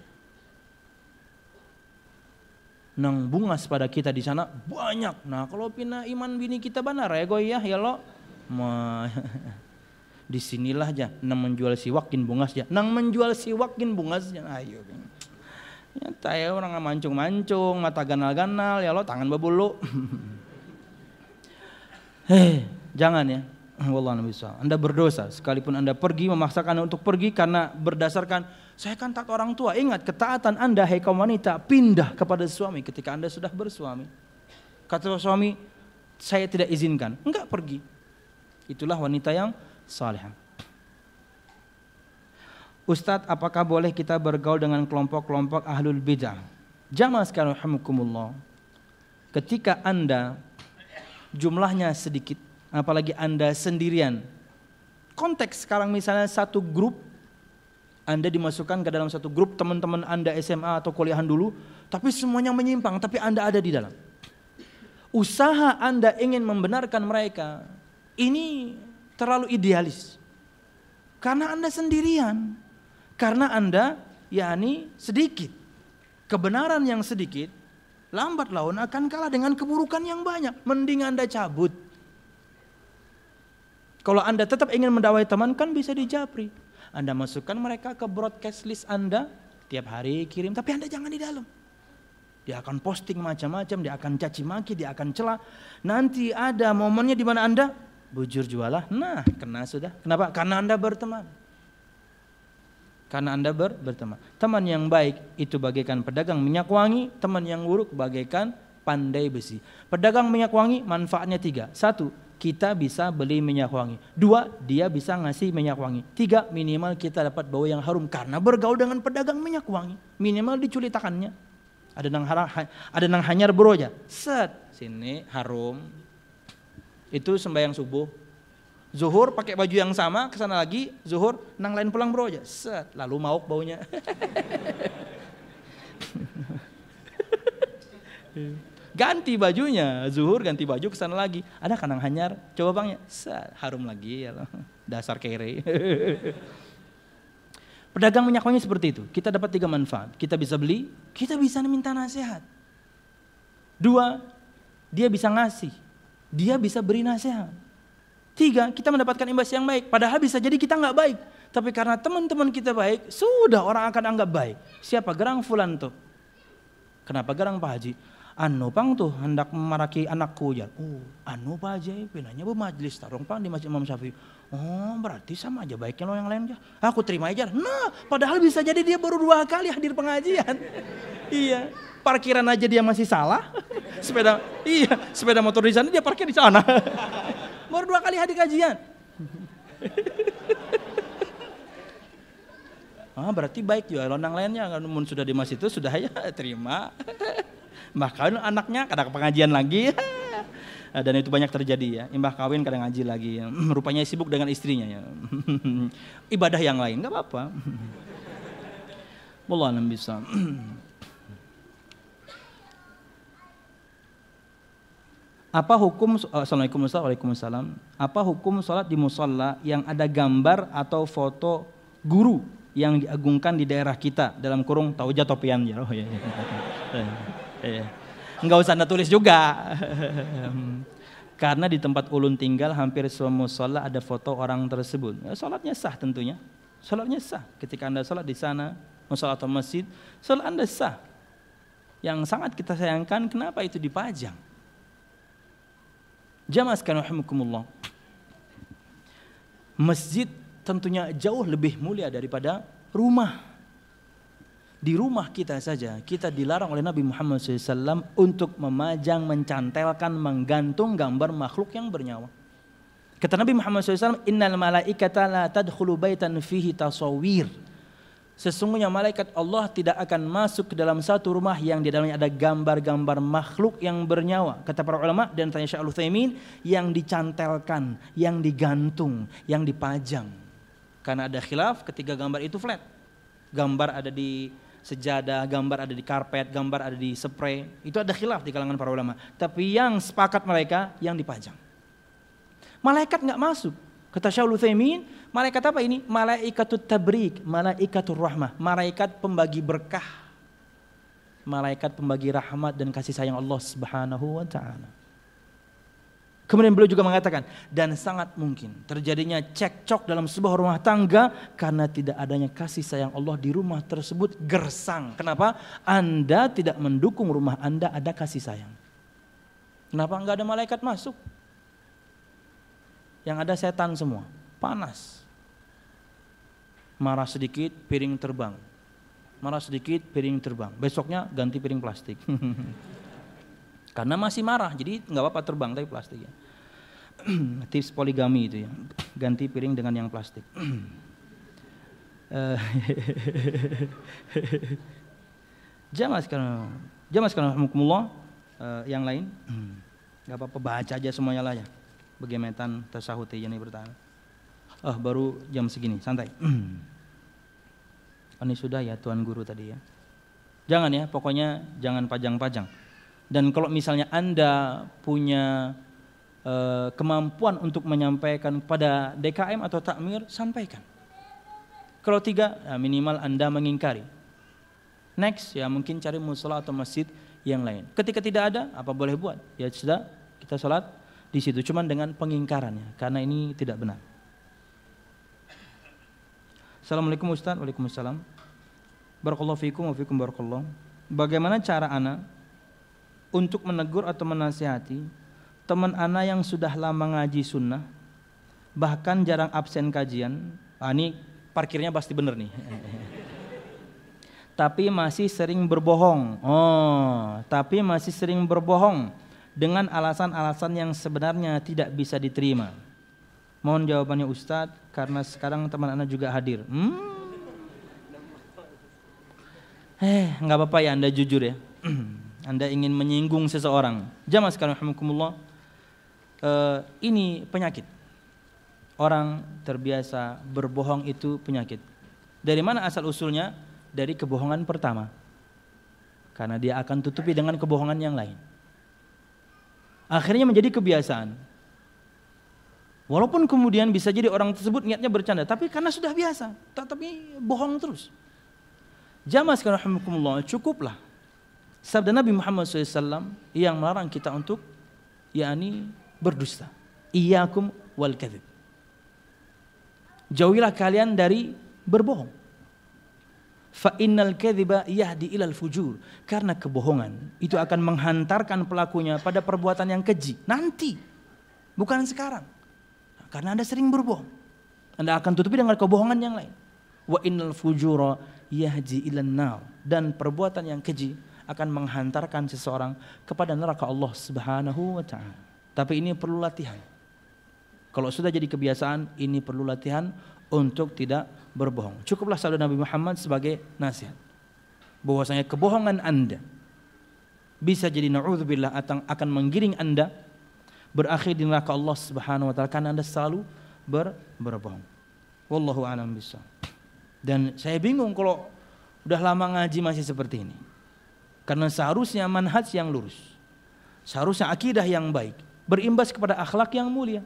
Nang bungas pada kita di sana banyak. Nah kalau pina iman bini kita benar ya goyah ya lo. Ma, disinilah aja. Nang menjual siwakin bungasnya. Nang menjual siwakin bungasnya. Ayo. Ya saya orang mancung-mancung, mata ganal-ganal, ya lo tangan babulu. Hei, jangan ya. Wallahu a'lam. Anda berdosa sekalipun Anda pergi, memaksakan Anda untuk pergi karena berdasarkan saya kan taat orang tua. Ingat ketaatan Anda hai kaum wanita pindah kepada suami ketika Anda sudah bersuami. Kata suami, saya tidak izinkan. Enggak pergi. Itulah wanita yang salihah. Ustadz, apakah boleh kita bergaul dengan kelompok-kelompok ahlul bidah? Jamaah sekalian rahimakumullah. Ketika Anda jumlahnya sedikit, apalagi Anda sendirian. Konteks sekarang misalnya satu grup, Anda dimasukkan ke dalam satu grup teman-teman Anda S M A atau kuliahan dulu, tapi semuanya menyimpang, tapi Anda ada di dalam. Usaha Anda ingin membenarkan mereka, ini terlalu idealis. Karena Anda sendirian. Karena Anda yakni sedikit. Kebenaran yang sedikit, lambat laun akan kalah dengan keburukan yang banyak. Mending Anda cabut. Kalau Anda tetap ingin mendakwai teman kan bisa dijapri. Anda masukkan mereka ke broadcast list Anda, tiap hari kirim, tapi Anda jangan di dalam. Dia akan posting macam-macam, dia akan caci maki, dia akan celah. Nanti ada momennya di mana Anda bujur jualah, nah kena sudah. Kenapa? Karena Anda berteman. Karena Anda ber, berteman. Teman yang baik itu bagaikan pedagang minyak wangi, teman yang buruk bagaikan pandai besi. Pedagang minyak wangi manfaatnya tiga. Satu, kita bisa beli minyak wangi. Dua, dia bisa ngasih minyak wangi. Tiga, minimal kita dapat bau yang harum karena bergaul dengan pedagang minyak wangi. Minimal diculik tangannya. Ada nang harang, ada nang hanyar broja. Set, sini harum. Itu sembahyang subuh. Zuhur pakai baju yang sama, kesana lagi, zuhur nang lain pulang broja. Set, lalu mauk baunya. Ganti bajunya, zuhur ganti baju kesana lagi. Ada kanang hanyar, coba bangnya, set, harum lagi ya. Dasar kere. Pedagang minyak wangi seperti itu. Kita dapat tiga manfaat. Kita bisa beli, kita bisa minta nasihat. Dua, dia bisa ngasih, dia bisa beri nasihat. Tiga, kita mendapatkan imbas yang baik. Padahal bisa jadi kita nggak baik, tapi karena teman-teman kita baik, sudah orang akan anggap baik. Siapa gerang fulan tuh? Kenapa gerang Pak Haji? Anu pang tuh hendak memaraki anakku ya. Oh, anu Pak Haji, pinanya bu majlis tarung pang di Masjid Imam Syafi'i. Oh, berarti sama aja baiknya lo yang lain ya. Aku terima aja. Nah, padahal bisa jadi dia baru dua kali hadir pengajian. Iya, parkiran aja dia masih salah. Sepeda, iya, sepeda motor di sana dia parkir di sana. Baru dua kali hadir kajian. Ah, berarti baik juga lonang lainnya. Namun sudah di masjid itu sudah ya terima. Bahkan anaknya kadang pengajian lagi. Dan itu banyak terjadi ya. Imbah kawin kadang ngaji lagi. Ya. Rupanya sibuk dengan istrinya ya. Ibadah yang lain nggak apa-apa. Wallahu a'lam bishawab. Apa hukum Assalamualaikum Waalaikumsalam. Apa hukum sholat di musalla yang ada gambar atau foto guru yang diagungkan di daerah kita dalam kurung tauja topian ya. Oh, iya, iya. iya. Enggak usah Anda tulis juga. Karena di tempat ulun tinggal hampir semua musalla ada foto orang tersebut. Ya, sholatnya sah tentunya. Sholatnya sah. Ketika Anda sholat di sana, musalla atau masjid, sholat Anda sah. Yang sangat kita sayangkan kenapa itu dipajang. Jamaah sekalian rahimakumullah. Masjid tentunya jauh lebih mulia daripada rumah. Di rumah kita saja kita dilarang oleh Nabi Muhammad shallallahu alaihi wasallam untuk memajang, mencantelkan, menggantung gambar makhluk yang bernyawa. Kata Nabi Muhammad shallallahu alaihi wasallam, innal malaikata la tadkhulu baitan fihi tasawir. Sesungguhnya malaikat Allah tidak akan masuk ke dalam satu rumah yang di dalamnya ada gambar-gambar makhluk yang bernyawa. Kata para ulama dan tanya Syekh Al-Utsaimin, yang dicantelkan, yang digantung, yang dipajang. Karena ada khilaf ketika gambar itu flat. Gambar ada di sejadah, gambar ada di karpet, gambar ada di spray. Itu ada khilaf di kalangan para ulama. Tapi yang sepakat mereka yang dipajang. Malaikat enggak masuk. Kata Syaikhul Utsaimin, malaikat apa ini? Malaikatut tabrik, malaikatur rahmah, malaikat pembagi berkah. Malaikat pembagi rahmat dan kasih sayang Allah Subhanahu wa taala. Kemudian beliau juga mengatakan, dan sangat mungkin terjadinya cekcok dalam sebuah rumah tangga karena tidak adanya kasih sayang Allah di rumah tersebut gersang. Kenapa? Anda tidak mendukung rumah Anda ada kasih sayang. Kenapa enggak ada malaikat masuk? Yang ada setan semua, panas. Marah sedikit, piring terbang. Marah sedikit, piring terbang. Besoknya ganti piring plastik. Karena masih marah, jadi nggak apa-apa terbang tapi plastik ya. Tips poligami itu ya, ganti piring dengan yang plastik. Jamaah sekarang, jamaah sekarang, alhamdulillah. Yang lain, nggak apa-apa baca aja semuanya lah ya. Bagaimana tasahud ini bertahan. Oh baru jam segini, santai. Ini sudah ya Tuan Guru tadi ya. Jangan ya, pokoknya jangan pajang-pajang. Dan kalau misalnya Anda punya uh, kemampuan untuk menyampaikan kepada D K M atau takmir, sampaikan. Kalau tiga, ya minimal Anda mengingkari. Next, ya mungkin cari mushola atau masjid yang lain. Ketika tidak ada, apa boleh buat? Ya sudah, kita sholat di situ, cuman dengan pengingkarannya, karena ini tidak benar. Assalamualaikum Ustaz. Waalaikumsalam. Barakallahu fikum wa fikum barakallahu. Bagaimana cara ana untuk menegur atau menasihati teman ana yang sudah lama ngaji sunnah, bahkan jarang absen kajian? Ah, ini parkirnya pasti bener nih. Tapi masih sering berbohong. Oh, tapi masih sering berbohong dengan alasan-alasan yang sebenarnya tidak bisa diterima. Mohon jawabannya Ustadz, karena sekarang teman Anda juga hadir. Hmm. Eh, nggak apa-apa ya Anda jujur ya. Anda ingin menyinggung seseorang. Jamaah sekalian rahimakumullah. Uh, ini penyakit. Orang terbiasa berbohong itu penyakit. Dari mana asal usulnya? Dari kebohongan pertama. Karena dia akan tutupi dengan kebohongan yang lain. Akhirnya menjadi kebiasaan. Walaupun kemudian bisa jadi orang tersebut niatnya bercanda, tapi karena sudah biasa, tapi bohong terus. Jamaah sekalian rahimakumullah, cukuplah sabda Nabi Muhammad shallallahu alaihi wasallam yang melarang kita untuk yakni berdusta. Iyyakum wal kadzib. Jauhilah kalian dari berbohong. Fa innal kadziba yahdi ilal fujur. Karena kebohongan itu akan menghantarkan pelakunya pada perbuatan yang keji nanti, bukan sekarang. Karena Anda sering berbohong, Anda akan tutupi dengan kebohongan yang lain. Wa innal fujura yahdi ilan nar. Dan perbuatan yang keji akan menghantarkan seseorang kepada neraka Allah Subhanahu wa taala. Tapi ini perlu latihan. Kalau sudah jadi kebiasaan, ini perlu latihan untuk tidak berbohong. Cukuplah sabda Nabi Muhammad sebagai nasihat. Bahwasanya kebohongan Anda bisa jadi na'udzubillah akan menggiring Anda berakhir di neraka Allah Subhanahu wa taala karena Anda selalu ber, berbohong. Wallahu a'lam bishawab. Dan saya bingung kalau udah lama ngaji masih seperti ini. Karena seharusnya manhaj yang lurus. Seharusnya akidah yang baik berimbas kepada akhlak yang mulia.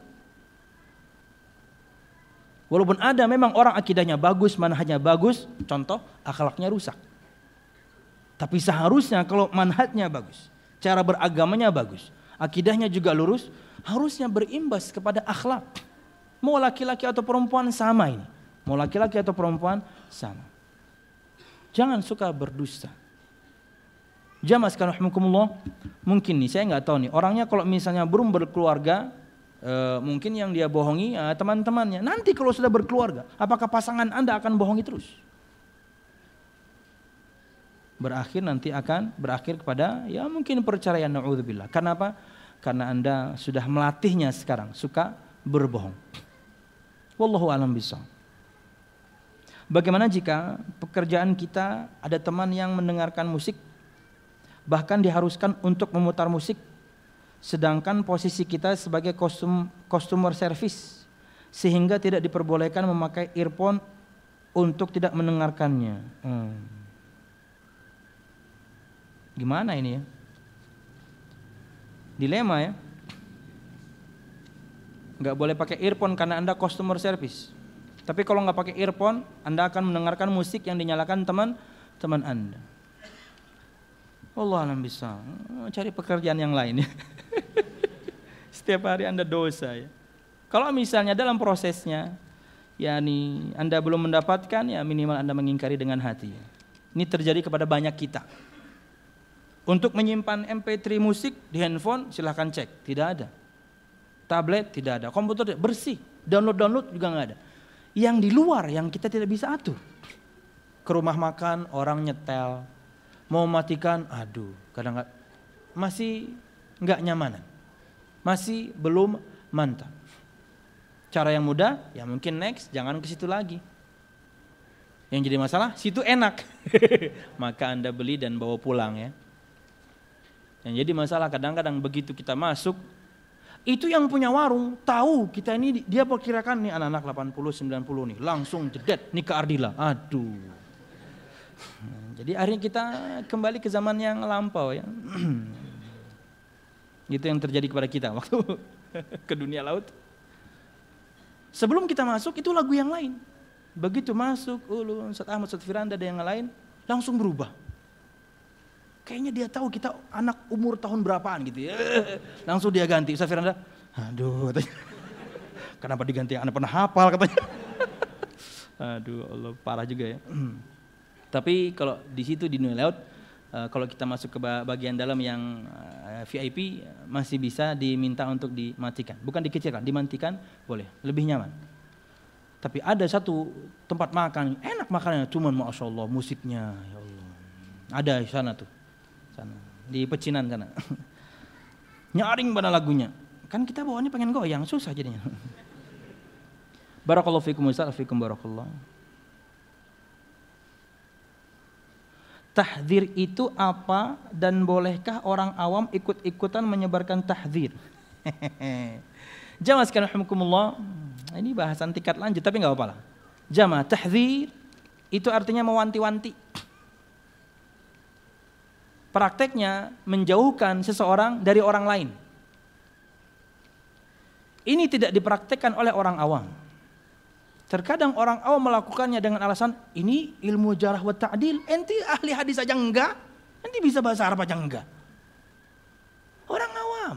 Walaupun ada memang orang akidahnya bagus, manhajnya bagus, contoh akhlaknya rusak. Tapi seharusnya kalau manhajnya bagus, cara beragamanya bagus, akidahnya juga lurus, harusnya berimbas kepada akhlak. Mau laki-laki atau perempuan sama ini. Mau laki-laki atau perempuan sama. Jangan suka berdusta. Jamaah sekalian rahimakumullah, mungkin nih saya nggak tahu nih orangnya kalau misalnya belum berkeluarga, e, mungkin yang dia bohongi ya, teman-temannya. Nanti kalau sudah berkeluarga, apakah pasangan Anda akan bohongi terus? Berakhir nanti akan berakhir kepada ya mungkin perceraian, naudzubillah. Kenapa? Karena Anda sudah melatihnya sekarang suka berbohong. Wallahu a'lam bishawab. Bagaimana jika pekerjaan kita ada teman yang mendengarkan musik, bahkan diharuskan untuk memutar musik, sedangkan posisi kita sebagai kostum, customer service, sehingga tidak diperbolehkan memakai earphone untuk tidak mendengarkannya. Hmm. Gimana ini ya? Dilema ya. Nggak boleh pakai earphone karena Anda customer service. Tapi kalau nggak pakai earphone, Anda akan mendengarkan musik yang dinyalakan teman-teman Anda. Allah alam bisa. Cari pekerjaan yang lain ya. Setiap hari Anda dosa ya. Kalau misalnya dalam prosesnya, yakni Anda belum mendapatkan, ya minimal Anda mengingkari dengan hati. Ini terjadi kepada banyak kita. Untuk menyimpan M P tiga musik di handphone silahkan cek, tidak ada. Tablet tidak ada, komputer bersih, download-download juga nggak ada. Yang di luar yang kita tidak bisa atur. Ke rumah makan orang nyetel, mau matikan, aduh, kadang nggak, masih nggak nyamanan, masih belum mantap. Cara yang mudah, ya mungkin next, jangan ke situ lagi. Yang jadi masalah, situ enak, maka Anda beli dan bawa pulang ya. Yang jadi masalah kadang-kadang begitu kita masuk, itu yang punya warung tahu kita ini dia perkirakan nih anak-anak delapan puluh sembilan puluh nih langsung jedet nih ke Ardila. Aduh. Jadi akhirnya kita kembali ke zaman yang lampau ya. Itu yang terjadi kepada kita waktu ke dunia laut. Sebelum kita masuk itu lagu yang lain. Begitu masuk Ulu, Ustaz Ahmad, Ustaz Firanda dan yang lain langsung berubah. Kayaknya dia tahu kita anak umur tahun berapaan gitu ya. Langsung dia ganti. Ustaz Firanda, aduh katanya. Kenapa diganti? Anak pernah hafal katanya. Aduh Allah, parah juga ya. Tapi kalau di situ di dunia laut, uh, kalau kita masuk ke bagian dalam yang uh, V I P masih bisa diminta untuk dimatikan. Bukan dikecilkan, dimatikan boleh, lebih nyaman. Tapi ada satu tempat makan, enak makanannya, cuman Masya Allah musiknya, ya Allah. Ada di sana tuh, sana di pecinan sana. Nyaring pada lagunya. Kan kita bawaannya pengen goyang, susah jadinya. Barakallahu fikum Ustaz, fikum barakallah. Tahdzir itu apa dan bolehkah orang awam ikut-ikutan menyebarkan tahdzir? Jamaah sekalian rahimakumullah, ini bahasan tingkat lanjut tapi enggak apa-apa lah. Jamaah, tahdzir itu artinya mewanti-wanti. Prakteknya menjauhkan seseorang dari orang lain. Ini tidak dipraktekkan oleh orang awam. Terkadang orang awam melakukannya dengan alasan ini ilmu jarah wa ta'dil, enti ahli hadis aja enggak, enti bisa bahasa Arab aja enggak. Orang awam.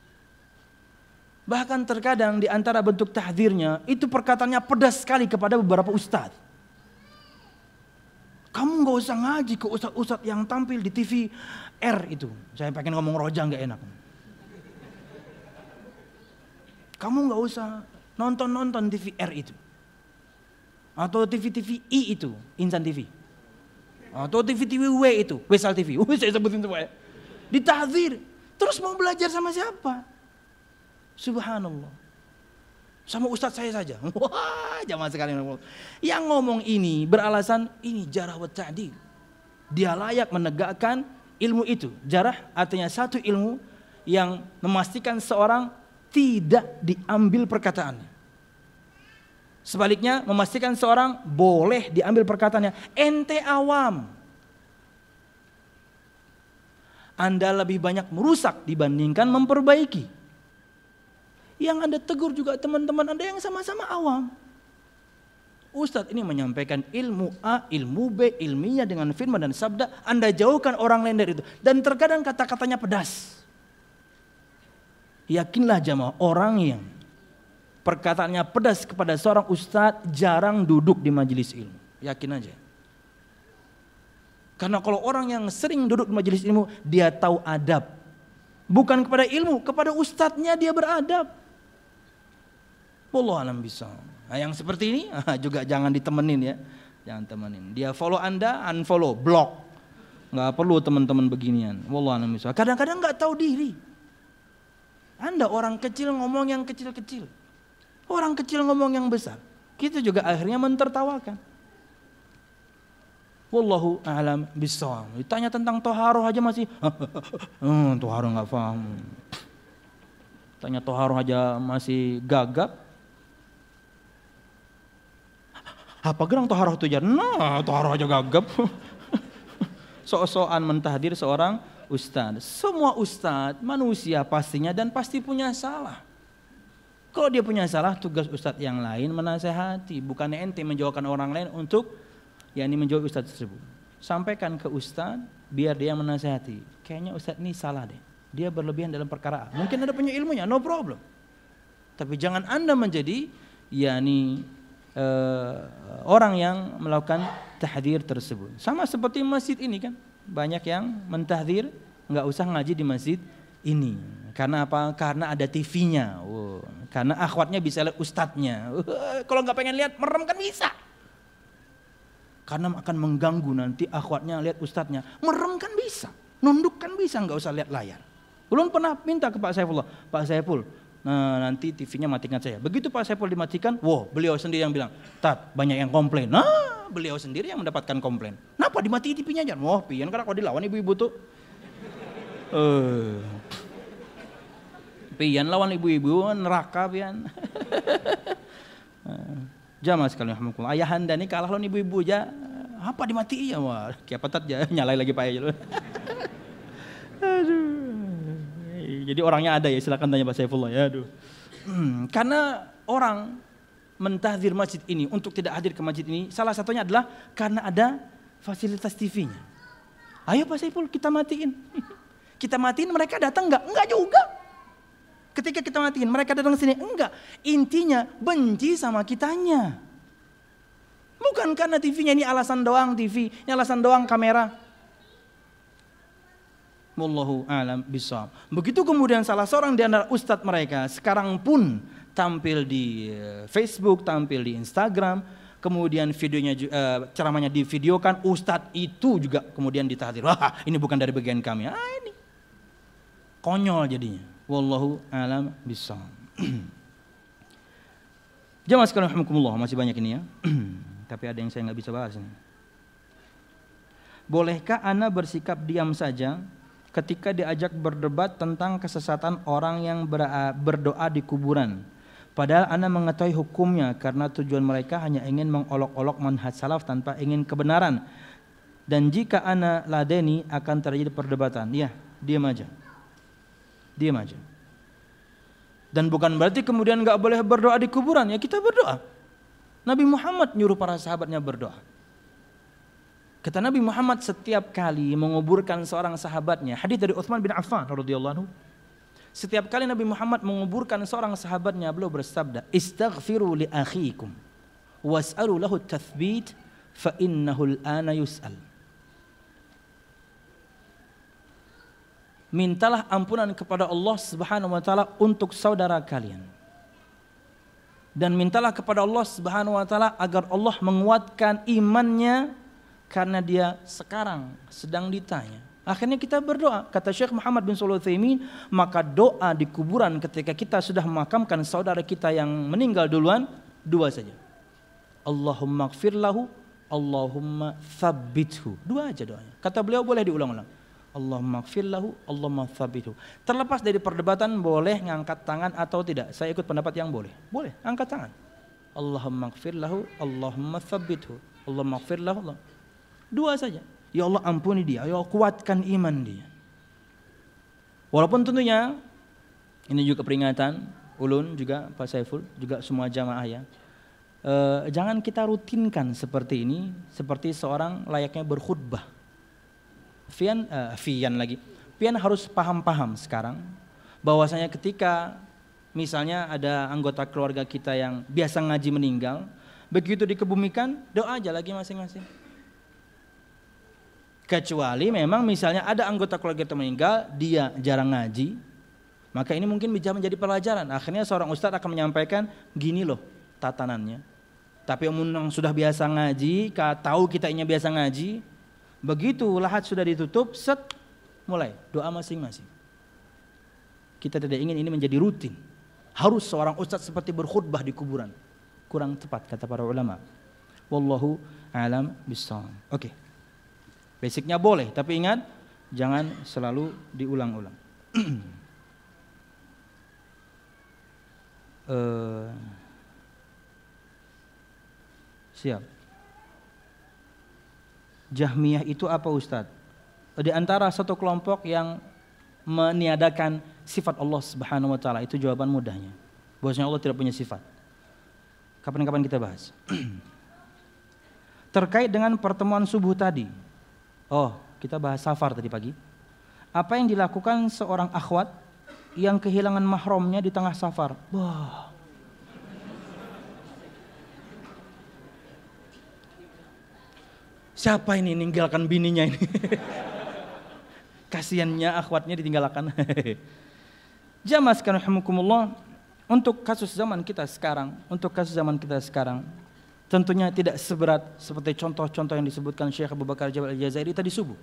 Bahkan terkadang di antara bentuk tahdzirnya itu perkataannya pedas sekali kepada beberapa ustadz. Kamu enggak usah ngaji ke ustadz-ustadz yang tampil di T V R itu. Saya pengen ngomong roja enggak enak. Kamu enggak usah nonton-nonton T V R itu. Atau T V T V I itu, Insan T V. Atau T V T V W itu, Wesal T V. Uh, saya sebutin semua ya. Ditahdzir. Terus mau belajar sama siapa? Subhanallah. Sama ustadz saya saja. Wah, jamaah sekalian. Yang ngomong ini beralasan ini jarah wa ta'dil. Dia layak menegakkan ilmu itu. Jarah artinya satu ilmu yang memastikan seorang tidak diambil perkataannya. Sebaliknya memastikan seorang boleh diambil perkataannya. Ente awam. Anda lebih banyak merusak dibandingkan memperbaiki. Yang Anda tegur juga teman-teman Anda yang sama-sama awam. Ustadz ini menyampaikan ilmu A, ilmu B, ilmiah dengan firman dan sabda. Anda jauhkan orang lain dari itu. Dan terkadang kata-katanya pedas. Yakinlah jamaah, orang yang perkataannya pedas kepada seorang ustadz jarang duduk di majelis ilmu. Yakin aja. Karena kalau orang yang sering duduk di majelis ilmu, dia tahu adab. Bukan kepada ilmu, kepada ustadznya dia beradab. Wallahu a'lam bishawab. Nah, yang seperti ini juga jangan ditemenin ya. Jangan temenin. Dia follow Anda, unfollow, block. Enggak perlu teman-teman beginian. Wallahu a'lam bishawab. Kadang-kadang enggak tahu diri. Anda orang kecil ngomong yang kecil-kecil. Orang kecil ngomong yang besar. Kita juga akhirnya mentertawakan. Wallahu a'lam bishawab. Ditanya tentang toharoh aja masih hmm, toharoh enggak paham. Tanya toharoh aja masih gagap. Apa gerang toharoh itu aja? Nah, toharoh aja gagap. Sok-sokan mentahdir seorang ustadz. Semua ustadz manusia pastinya dan pasti punya salah. Kalau dia punya salah, tugas ustadz yang lain menasehati. Bukannya ente menjauhkan orang lain untuk yakni menjauhi ustadz tersebut. Sampaikan ke ustadz biar dia menasehati. Kayaknya ustadz ini salah deh. Dia berlebihan dalam perkara A. Mungkin Anda punya ilmunya, no problem. Tapi jangan Anda menjadi yakni uh, orang yang melakukan tahdzir tersebut. Sama seperti masjid ini kan. Banyak yang mentahdzir enggak usah ngaji di masjid ini. Karena apa? Karena ada T V-nya. Wow. Karena akhwatnya bisa lihat ustadznya. Uh, kalau nggak pengen lihat merem kan bisa. Karena akan mengganggu nanti akhwatnya lihat ustadznya. Merem kan bisa. Nunduk kan bisa, nggak usah lihat layar. Belum pernah minta ke Pak Saifullah, Pak Saiful, nah nanti T V-nya matikan saya. Begitu Pak Saiful dimatikan, wow, beliau sendiri yang bilang, Tat, banyak yang komplain. Nah, beliau sendiri yang mendapatkan komplain. Kenapa dimatiin T V-nya aja? Wah, pian karena kalau dilawan ibu-ibu tuh. Uh. Pian lawan ibu-ibu neraka pian. Jamaah sekalian rahmatullah. Ayahanda nih kalah lawan ibu-ibu aja. Apa dimatiin ya? Wah, kayak petat aja nyalai lagi Pak ya. Aduh. Jadi orangnya ada ya, silakan tanya Pak Saifullah ya. Aduh. Hmm, karena orang mentahdzir masjid ini untuk tidak hadir ke masjid ini salah satunya adalah karena ada fasilitas T V-nya. Ayo Pak Saiful kita matiin. Kita matiin mereka datang enggak? Enggak juga. Ketika kita matiin mereka datang sini enggak. Intinya benci sama kitanya. Bukan karena T V-nya ini alasan doang T V, ini alasan doang kamera. Wallahu a'lam bishawab. Begitu kemudian salah seorang di antara ustadz mereka sekarang pun tampil di Facebook, tampil di Instagram, kemudian videonya uh, ceramahnya divideokan, ustadz itu juga kemudian ditahdir. Wah, ini bukan dari bagian kami. Ah, ini konyol jadinya. Wallahu a'lam bishawab. Jamaah sekalian rahimakumullah, masih banyak ini ya. Tapi ada yang saya nggak bisa bahas ini. Bolehkah ana bersikap diam saja ketika diajak berdebat tentang kesesatan orang yang berdoa di kuburan? Padahal ana mengetahui hukumnya karena tujuan mereka hanya ingin mengolok-olok manhaj salaf tanpa ingin kebenaran. Dan jika ana ladeni akan terjadi perdebatan. Ya, diam aja. Diam aja. Dan bukan berarti kemudian nggak boleh berdoa di kuburan. Ya kita berdoa. Nabi Muhammad nyuruh para sahabatnya berdoa. Kata Nabi Muhammad setiap kali menguburkan seorang sahabatnya, hadis dari Utsman bin Affan radhiyallahu anhu, setiap kali Nabi Muhammad menguburkan seorang sahabatnya, beliau bersabda, "Istaghfiru li akhikum was'alu lahu at-tathbit fa innahu al-ana yus'al." Mintalah ampunan kepada Allah Subhanahu wa taala untuk saudara kalian. Dan mintalah kepada Allah Subhanahu wa taala agar Allah menguatkan imannya karena dia sekarang sedang ditanya. Akhirnya kita berdoa. Kata Syekh Muhammad bin Shalih Al-Utsaimin, maka doa di kuburan ketika kita sudah memakamkan saudara kita yang meninggal duluan, dua saja. Allahumma ighfir lahu, Allahumma tsabbithu. Dua aja doanya. Kata beliau boleh diulang-ulang. Allahumma ighfir lahu, Allahumma tsabbithu. Terlepas dari perdebatan boleh ngangkat tangan atau tidak. Saya ikut pendapat yang boleh. Boleh, angkat tangan. Allahumma ighfir lahu, Allahumma tsabbithu. Allahumma ighfir lahu. Allah. Dua saja. Ya Allah ampuni dia, ya Allah kuatkan iman dia. Walaupun tentunya ini juga peringatan, ulun juga Pak Saiful, juga semua jamaah ya. E, jangan kita rutinkan seperti ini, seperti seorang layaknya berkhutbah. Fian, uh, Fian lagi. Pian harus paham-paham sekarang bahwasanya ketika misalnya ada anggota keluarga kita yang biasa ngaji meninggal, begitu dikebumikan, doa aja lagi masing-masing. Kecuali memang misalnya ada anggota keluarga kita meninggal, dia jarang ngaji, maka ini mungkin bisa menjadi pelajaran. Akhirnya seorang ustadz akan menyampaikan, gini loh tatanannya. Tapi yang sudah biasa ngaji, tahu kita ini biasa ngaji, begitu lahat sudah ditutup, set, mulai doa masing-masing. Kita tidak ingin ini menjadi rutin. Harus seorang ustadz seperti berkhutbah di kuburan. Kurang tepat kata para ulama. Wallahu a'lam bishawab. Oke. Okay. Basicnya boleh, tapi ingat jangan selalu diulang-ulang. uh, siap. Jahmiyah itu apa Ustadz? Di antara satu kelompok yang meniadakan sifat Allah Subhanahu wa taala, itu jawaban mudahnya. Bahwasanya Allah tidak punya sifat. Kapan-kapan kita bahas. Terkait dengan pertemuan subuh tadi. Oh, kita bahas safar tadi pagi. Apa yang dilakukan seorang akhwat yang kehilangan mahramnya di tengah safar? Wah. Siapa ini ninggalkan bininya ini? Kasiannya akhwatnya ditinggalkan. Jamaah sekalian rahimakumullah, untuk kasus zaman kita sekarang, untuk kasus zaman kita sekarang, tentunya tidak seberat seperti contoh-contoh yang disebutkan Syekh Abu Bakar Jabal Al-Jazairi tadi subuh.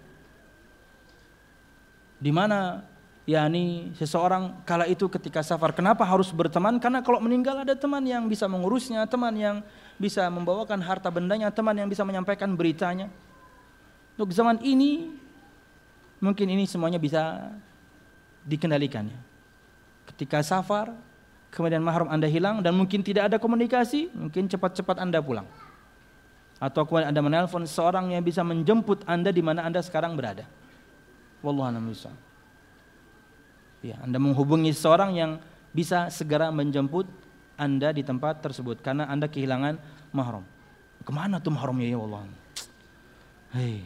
Di mana yakni seseorang kala itu ketika safar, kenapa harus berteman? Karena kalau meninggal ada teman yang bisa mengurusnya, teman yang bisa membawakan harta bendanya, teman yang bisa menyampaikan beritanya. Untuk zaman ini mungkin ini semuanya bisa dikendalikan. Ketika safar, kemudian mahram Anda hilang dan mungkin tidak ada komunikasi, mungkin cepat-cepat Anda pulang. Atau kemudian Anda menelpon seorang yang bisa menjemput Anda di mana Anda sekarang berada. Wallahu a'lam bishawab. Ya, Anda menghubungi seorang yang bisa segera menjemput Anda di tempat tersebut karena Anda kehilangan mahram. Kemana tuh mahramnya ya Allah? Hei.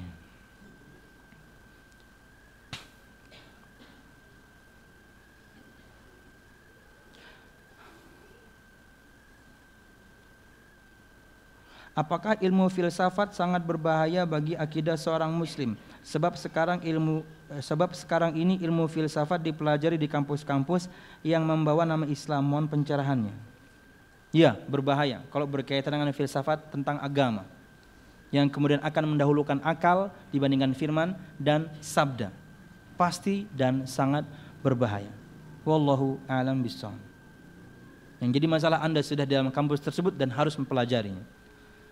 Apakah ilmu filsafat sangat berbahaya bagi akidah seorang muslim? Sebab sekarang ilmu sebab sekarang ini ilmu filsafat dipelajari di kampus-kampus yang membawa nama Islam. Mohon pencerahannya. Ya, berbahaya kalau berkaitan dengan filsafat tentang agama, yang kemudian akan mendahulukan akal dibandingkan firman dan sabda. Pasti dan sangat berbahaya. Wallahu a'lam bishawab. Yang jadi masalah Anda sudah di dalam kampus tersebut dan harus mempelajarinya.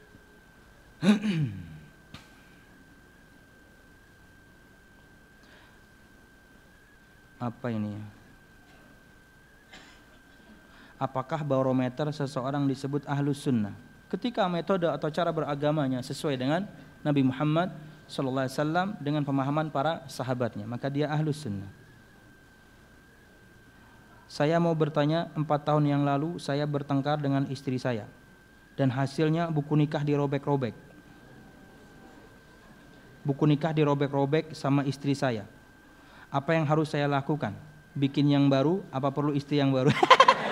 Apa ini? Apakah barometer seseorang disebut ahlus sunnah ketika metode atau cara beragamanya sesuai dengan Nabi Muhammad sallallahu alaihi wasallam dengan pemahaman para sahabatnya, maka dia ahlus sunnah. Saya mau bertanya, empat tahun yang lalu saya bertengkar dengan istri saya dan hasilnya buku nikah dirobek-robek. Buku nikah dirobek-robek sama istri saya. Apa yang harus saya lakukan? Bikin yang baru? Apa perlu istri yang baru?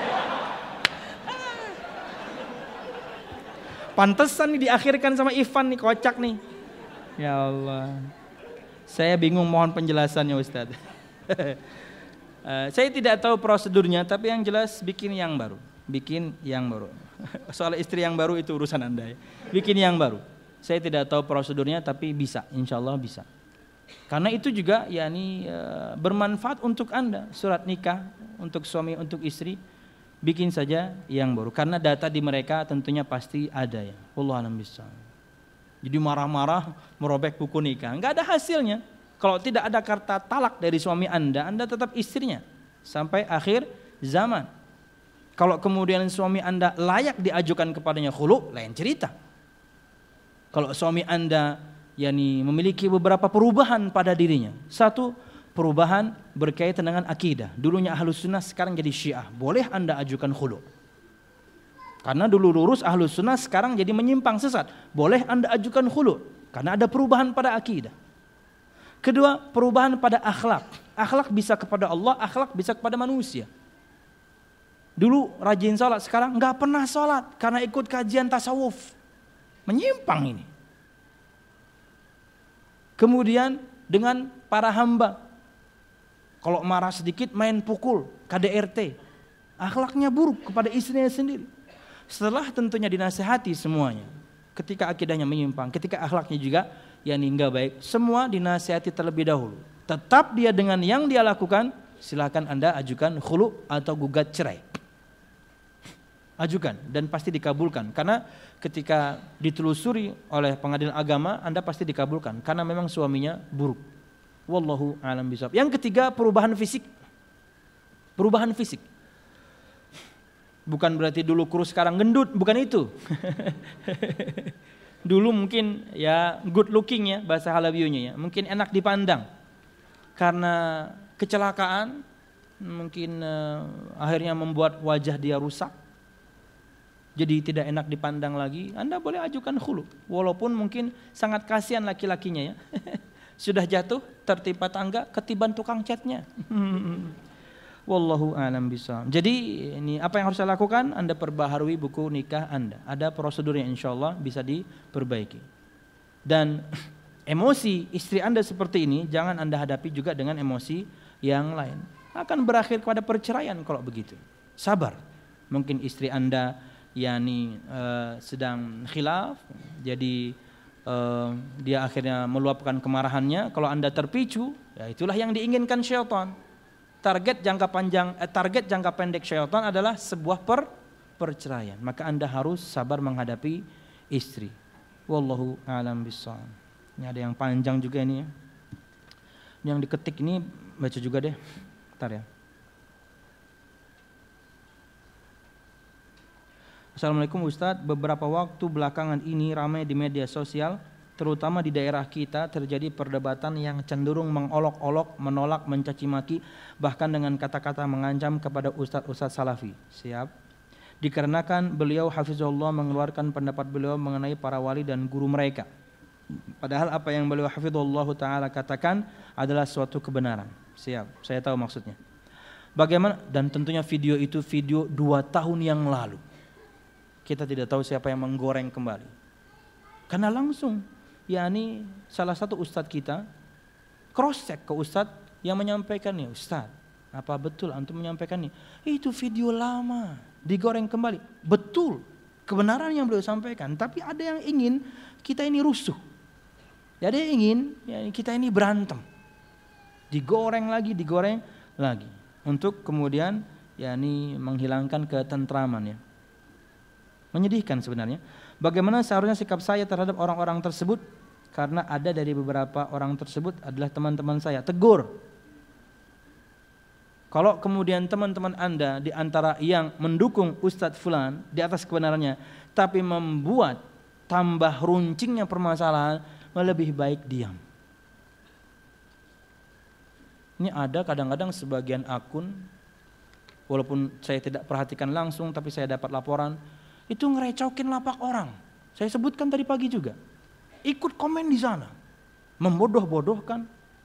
Pantesan nih diakhirkan sama Ivan nih, kocak nih. Ya Allah. Saya bingung, mohon penjelasannya Ustaz. uh, saya tidak tahu prosedurnya, tapi yang jelas bikin yang baru. Bikin yang baru. Soal istri yang baru itu urusan Anda ya. Bikin yang baru. Saya tidak tahu prosedurnya, tapi bisa, insya Allah bisa. Karena itu juga yakni e, bermanfaat untuk Anda. Surat nikah untuk suami, untuk istri, bikin saja yang baru. Karena data di mereka tentunya pasti ada ya. Wallahu a'lam bishawab. Jadi marah-marah merobek buku nikah, nggak ada hasilnya. Kalau tidak ada kata talak dari suami Anda, Anda tetap istrinya sampai akhir zaman. Kalau kemudian suami Anda layak diajukan kepadanya khulu, lain cerita. Kalau suami Anda yakni memiliki beberapa perubahan pada dirinya. Satu, perubahan berkaitan dengan akidah. Dulunya ahlus sunnah, sekarang jadi syiah. Boleh Anda ajukan khulu. Karena dulu lurus ahlus sunnah, sekarang jadi menyimpang sesat. Boleh Anda ajukan khulu. Karena ada perubahan pada akidah. Kedua, perubahan pada akhlak. Akhlak bisa kepada Allah, akhlak bisa kepada manusia. Dulu rajin sholat, sekarang nggak pernah sholat karena ikut kajian tasawuf. Menyimpang ini. Kemudian dengan para hamba, kalau marah sedikit main pukul, K D R T. Akhlaknya buruk kepada istrinya sendiri. Setelah tentunya dinasihati semuanya, ketika akidahnya menyimpang, ketika akhlaknya juga yakni enggak baik, semua dinasihati terlebih dahulu. Tetap dia dengan yang dia lakukan, silakan Anda ajukan khulu atau gugat cerai. Ajukan dan pasti dikabulkan, karena ketika ditelusuri oleh pengadilan agama Anda pasti dikabulkan karena memang suaminya buruk. Wallahu a'lam bishawab. Yang ketiga, perubahan fisik. Perubahan fisik. Bukan berarti dulu kurus sekarang gendut, bukan itu. Dulu mungkin ya good looking ya bahasa Halabiunya ya, mungkin enak dipandang. Karena kecelakaan mungkin uh, akhirnya membuat wajah dia rusak. Jadi tidak enak dipandang lagi, Anda boleh ajukan khulu. Walaupun mungkin sangat kasihan laki-lakinya ya. Sudah jatuh, tertimpa tangga, ketiban tukang catnya. Wallahu a'lam bishawab. Jadi ini apa yang harus saya lakukan? Anda perbaharui buku nikah Anda. Ada prosedurnya, insyaallah bisa diperbaiki. Dan emosi istri Anda seperti ini jangan Anda hadapi juga dengan emosi yang lain. Akan berakhir kepada perceraian kalau begitu. Sabar. Mungkin istri Anda yakni uh, sedang khilaf, jadi uh, dia akhirnya meluapkan kemarahannya. Kalau Anda terpicu, ya itulah yang diinginkan syaitan. Target jangka panjang, eh, target jangka pendek syaitan adalah sebuah per, perceraian. Maka Anda harus sabar menghadapi istri. Wallahu a'lam bishawab. Ini ada yang panjang juga ini ya. Yang diketik ini baca juga deh. Bentar ya. Assalamualaikum Ustadz, beberapa waktu belakangan ini ramai di media sosial, terutama di daerah kita terjadi perdebatan yang cenderung mengolok-olok, menolak, mencaci maki, bahkan dengan kata-kata mengancam kepada ustadz-ustadz salafi. Siap. Dikarenakan beliau hafizahullah mengeluarkan pendapat beliau mengenai para wali dan guru mereka. Padahal apa yang beliau hafizahullah ta'ala katakan adalah suatu kebenaran. Siap, saya tahu maksudnya. Bagaimana? Dan tentunya video itu video dua tahun yang lalu. Kita tidak tahu siapa yang menggoreng kembali. Karena langsung, yakni salah satu ustadz kita cross check ke ustadz yang menyampaikannya, Ustadz, apa betul antum menyampaikan ini? Itu video lama, digoreng kembali. Betul, kebenaran yang beliau sampaikan. Tapi ada yang ingin kita ini rusuh. Ada yang ingin ya, kita ini berantem. Digoreng lagi, digoreng lagi. Untuk kemudian yakni menghilangkan ketentraman ya. Menyedihkan sebenarnya. Bagaimana seharusnya sikap saya terhadap orang-orang tersebut? Karena ada dari beberapa orang tersebut adalah teman-teman saya. Tegur. Kalau kemudian teman-teman Anda di antara yang mendukung Ustadz Fulan di atas kebenarannya, tapi membuat tambah runcingnya permasalahan, lebih baik diam. Ini ada kadang-kadang sebagian akun, walaupun saya tidak perhatikan langsung, tapi saya dapat laporan, itu ngerecokin lapak orang. Saya sebutkan tadi pagi juga. Ikut komen di sana, membodoh-bodohkan,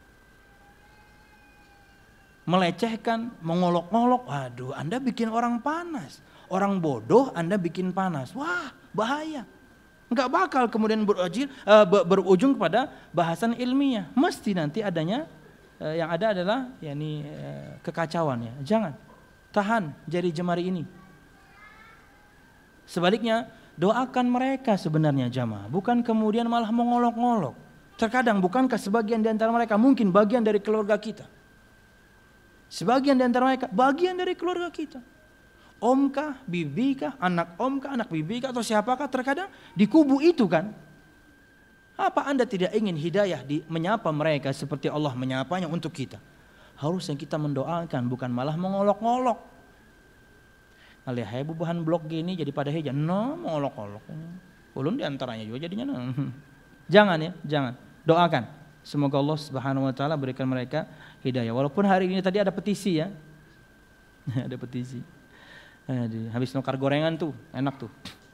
melecehkan, mengolok-ngolok. Waduh, Anda bikin orang panas. Orang bodoh Anda bikin panas. Wah, bahaya. Enggak bakal kemudian berujung, uh, berujung kepada bahasan ilmiah. Mesti nanti adanya uh, yang ada adalah yakni uh, kekacauan ya. Jangan. Tahan jari jemari ini. Sebaliknya, doakan mereka sebenarnya jamaah, bukan kemudian malah mengolok-ngolok. Terkadang bukankah sebagian di antara mereka mungkin bagian dari keluarga kita? Sebagian di antara mereka bagian dari keluarga kita. Omkah, bibikah, anak omkah, anak bibikah atau siapakah terkadang di kubu itu kan? Apa Anda tidak ingin hidayah di menyapa mereka seperti Allah menyapanya untuk kita? Harusnya kita mendoakan bukan malah mengolok-ngolok. Alih hai bubahan blog gini jadi pada heja, no mengolok-olok. Ulun diantaranya juga jadinya no. Jangan ya, jangan. Doakan. Semoga Allah Subhanahu Wa Taala berikan mereka hidayah. Walaupun hari ini tadi ada petisi ya, ada petisi. Habis nukar gorengan tuh, enak tuh.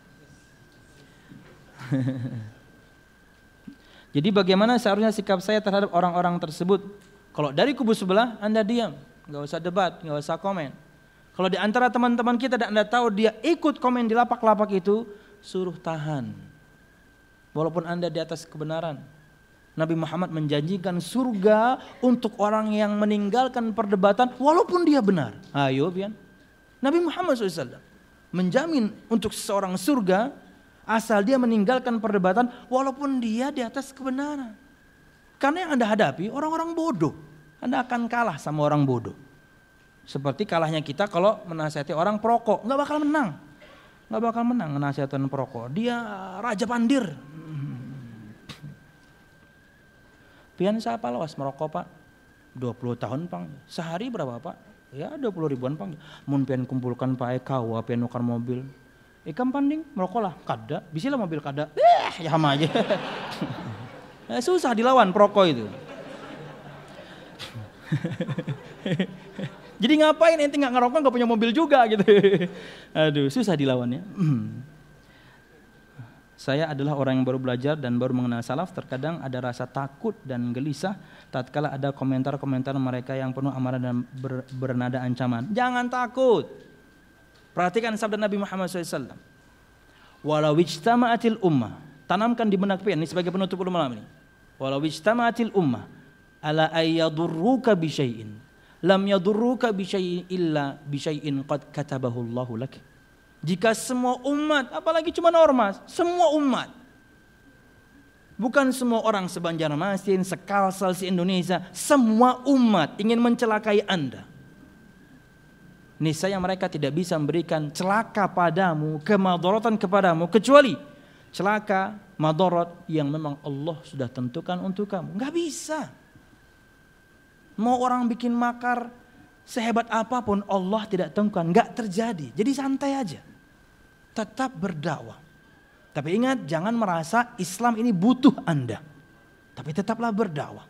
Jadi bagaimana seharusnya sikap saya terhadap orang-orang tersebut? Kalau dari kubu sebelah Anda diam, nggak usah debat, nggak usah komen. Kalau di antara teman-teman kita dan Anda tahu dia ikut komen di lapak-lapak itu, suruh tahan. Walaupun Anda di atas kebenaran. Nabi Muhammad menjanjikan surga untuk orang yang meninggalkan perdebatan walaupun dia benar. Ayo pian. Nabi Muhammad shallallahu alaihi wasallam menjamin untuk seseorang surga asal dia meninggalkan perdebatan walaupun dia di atas kebenaran. Karena yang Anda hadapi orang-orang bodoh. Anda akan kalah sama orang bodoh. Seperti kalahnya kita kalau menasihati orang perokok, nggak bakal menang, nggak bakal menang menasihati orang perokok. Dia raja pandir. Pian siapa lawas merokok pak? dua puluh tahun pang. Sehari berapa pak? Ya dua puluh ribuan pang. Mun pian kumpulkan pak ekawa, pian nukar mobil. Ikam panding merokok lah, kada. Bisilah mobil kada. Eh, ya sama aja. Eh, susah dilawan perokok itu. Jadi ngapain ente nggak ngerokok nggak punya mobil juga gitu. Aduh susah dilawannya. Saya adalah orang yang baru belajar dan baru mengenal salaf. Terkadang ada rasa takut dan gelisah tatkala ada komentar-komentar mereka yang penuh amarah dan ber, bernada ancaman. Jangan takut. Perhatikan sabda Nabi Muhammad shallallahu alaihi wasallam. Walau ijtama'atil ummah. Tanamkan di benak pian ini sebagai penutup malam ini. Walau ijtama'atil ummah ala ayyadurruka bisyai'in lam yadurruka bisyai'in illa bisyai'in qad katabahu Allahu lak. Jika semua umat, apalagi cuma ormas, semua umat, bukan semua orang seBanjarmasin, seKalsel, se-Indonesia, semua umat ingin mencelakai Anda, niscaya mereka tidak bisa memberikan celaka padamu, kemadharatan kepadamu, kecuali celaka, madarat yang memang Allah sudah tentukan untuk kamu. Nggak bisa. Mau orang bikin makar sehebat apapun Allah tidak tentukan, nggak terjadi. Jadi santai aja. Tetap berdakwah. Tapi ingat jangan merasa Islam ini butuh Anda. Tapi tetaplah berdakwah.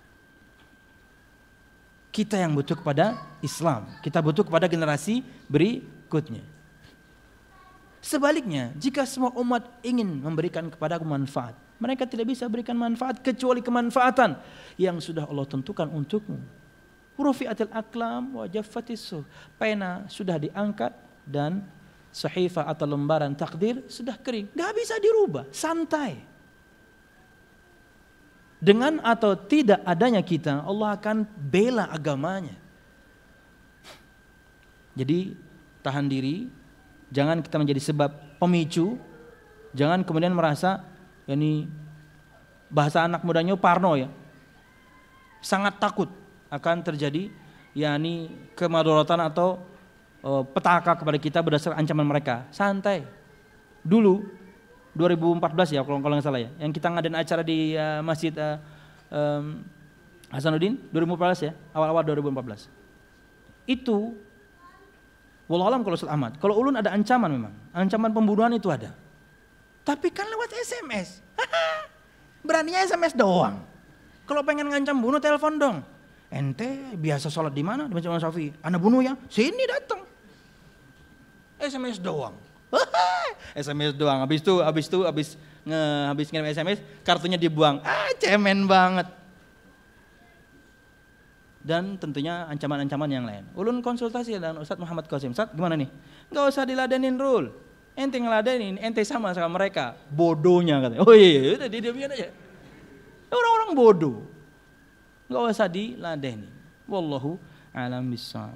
Kita yang butuh kepada Islam, kita butuh kepada generasi berikutnya. Sebaliknya, jika semua umat ingin memberikan kepadaku manfaat, mereka tidak bisa berikan manfaat kecuali kemanfaatan yang sudah Allah tentukan untukmu. Rufi'atil aqlam wa jaffatis suhuf. Pena sudah diangkat dan sahifah atau lembaran takdir sudah kering. Gak bisa dirubah, santai. Dengan atau tidak adanya kita, Allah akan bela agamanya. Jadi tahan diri, jangan kita menjadi sebab pemicu, jangan kemudian merasa ini bahasa anak mudanya parno ya, sangat takut akan terjadi yakni kemadharatan atau uh, petaka kepada kita berdasarkan ancaman mereka. Santai. Dulu dua ribu empat belas ya kalau kalau nggak salah ya, yang kita ngadain acara di uh, Masjid uh, um, Hasanuddin dua ribu empat belas ya, awal-awal dua ribu empat belas. Itu wallahu alam kalau Ustaz Ahmad, kalau ulun ada ancaman memang, ancaman pembunuhan itu ada. Tapi kan lewat S M S. Beraninya S M S doang. Kalau pengen ngancam bunuh telepon dong. Ente biasa sholat di mana? Di Masjid Imam Syafi'i. Anda bunuh ya? Sini datang. S M S doang. S M S doang. Habis itu habis itu habis nge habis ngirim S M S, kartunya dibuang. Ah, cemen banget. Dan tentunya ancaman-ancaman yang lain. Ulun konsultasi dengan Ustadz Muhammad Qasim. Ustadz gimana nih? Enggak usah diladenin Rul. Ente ngeladenin, ente sama sama mereka. Bodohnya katanya. Oh iya, udah didiamin aja. Orang-orang bodoh. Enggak usah diladenin. Wallahu a'lam bishawab.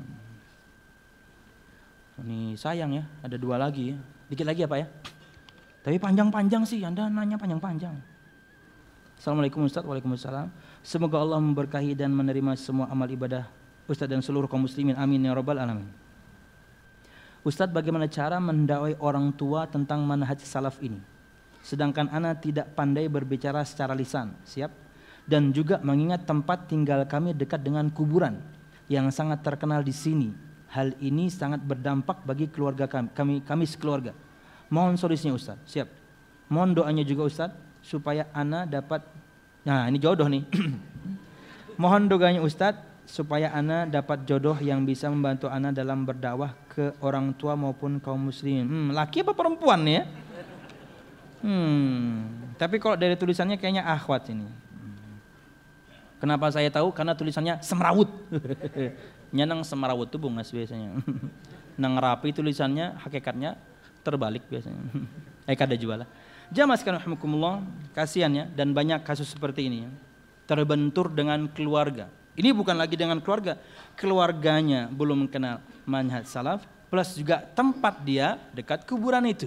Ini sayang ya, ada dua lagi ya. Dikit lagi apa ya? Tapi panjang-panjang sih, Anda nanya panjang-panjang. Assalamualaikum Ustaz, waalaikumsalam. Semoga Allah memberkahi dan menerima semua amal ibadah Ustaz dan seluruh kaum muslimin. Amin ya rabbal alamin. Ustaz, bagaimana cara mendakwai orang tua tentang manhaj salaf ini? Sedangkan ana tidak pandai berbicara secara lisan, siap? Dan juga mengingat tempat tinggal kami dekat dengan kuburan yang sangat terkenal di sini. Hal ini sangat berdampak bagi keluarga kami, kami, kami sekeluarga. Mohon solusinya Ustaz, siap. Mohon doanya juga Ustaz, supaya ana dapat, nah ini jodoh nih. Mohon doanya Ustaz, supaya ana dapat jodoh yang bisa membantu ana dalam berdakwah ke orang tua maupun kaum muslimin. Hmm, laki apa perempuan nih ya? Hmm, tapi kalau dari tulisannya kayaknya akhwat ini. Kenapa saya tahu? Karena tulisannya semrawut. Nyanang semrawut itu bungas biasanya. Nang rapi tulisannya, hakikatnya terbalik biasanya. Eh kada jual lah. Jamaah sekalian rahimakumullah, kasihan ya, dan banyak kasus seperti ini ya. Terbentur dengan keluarga. Ini bukan lagi dengan keluarga, keluarganya belum kenal manhaj salaf, plus juga tempat dia dekat kuburan itu.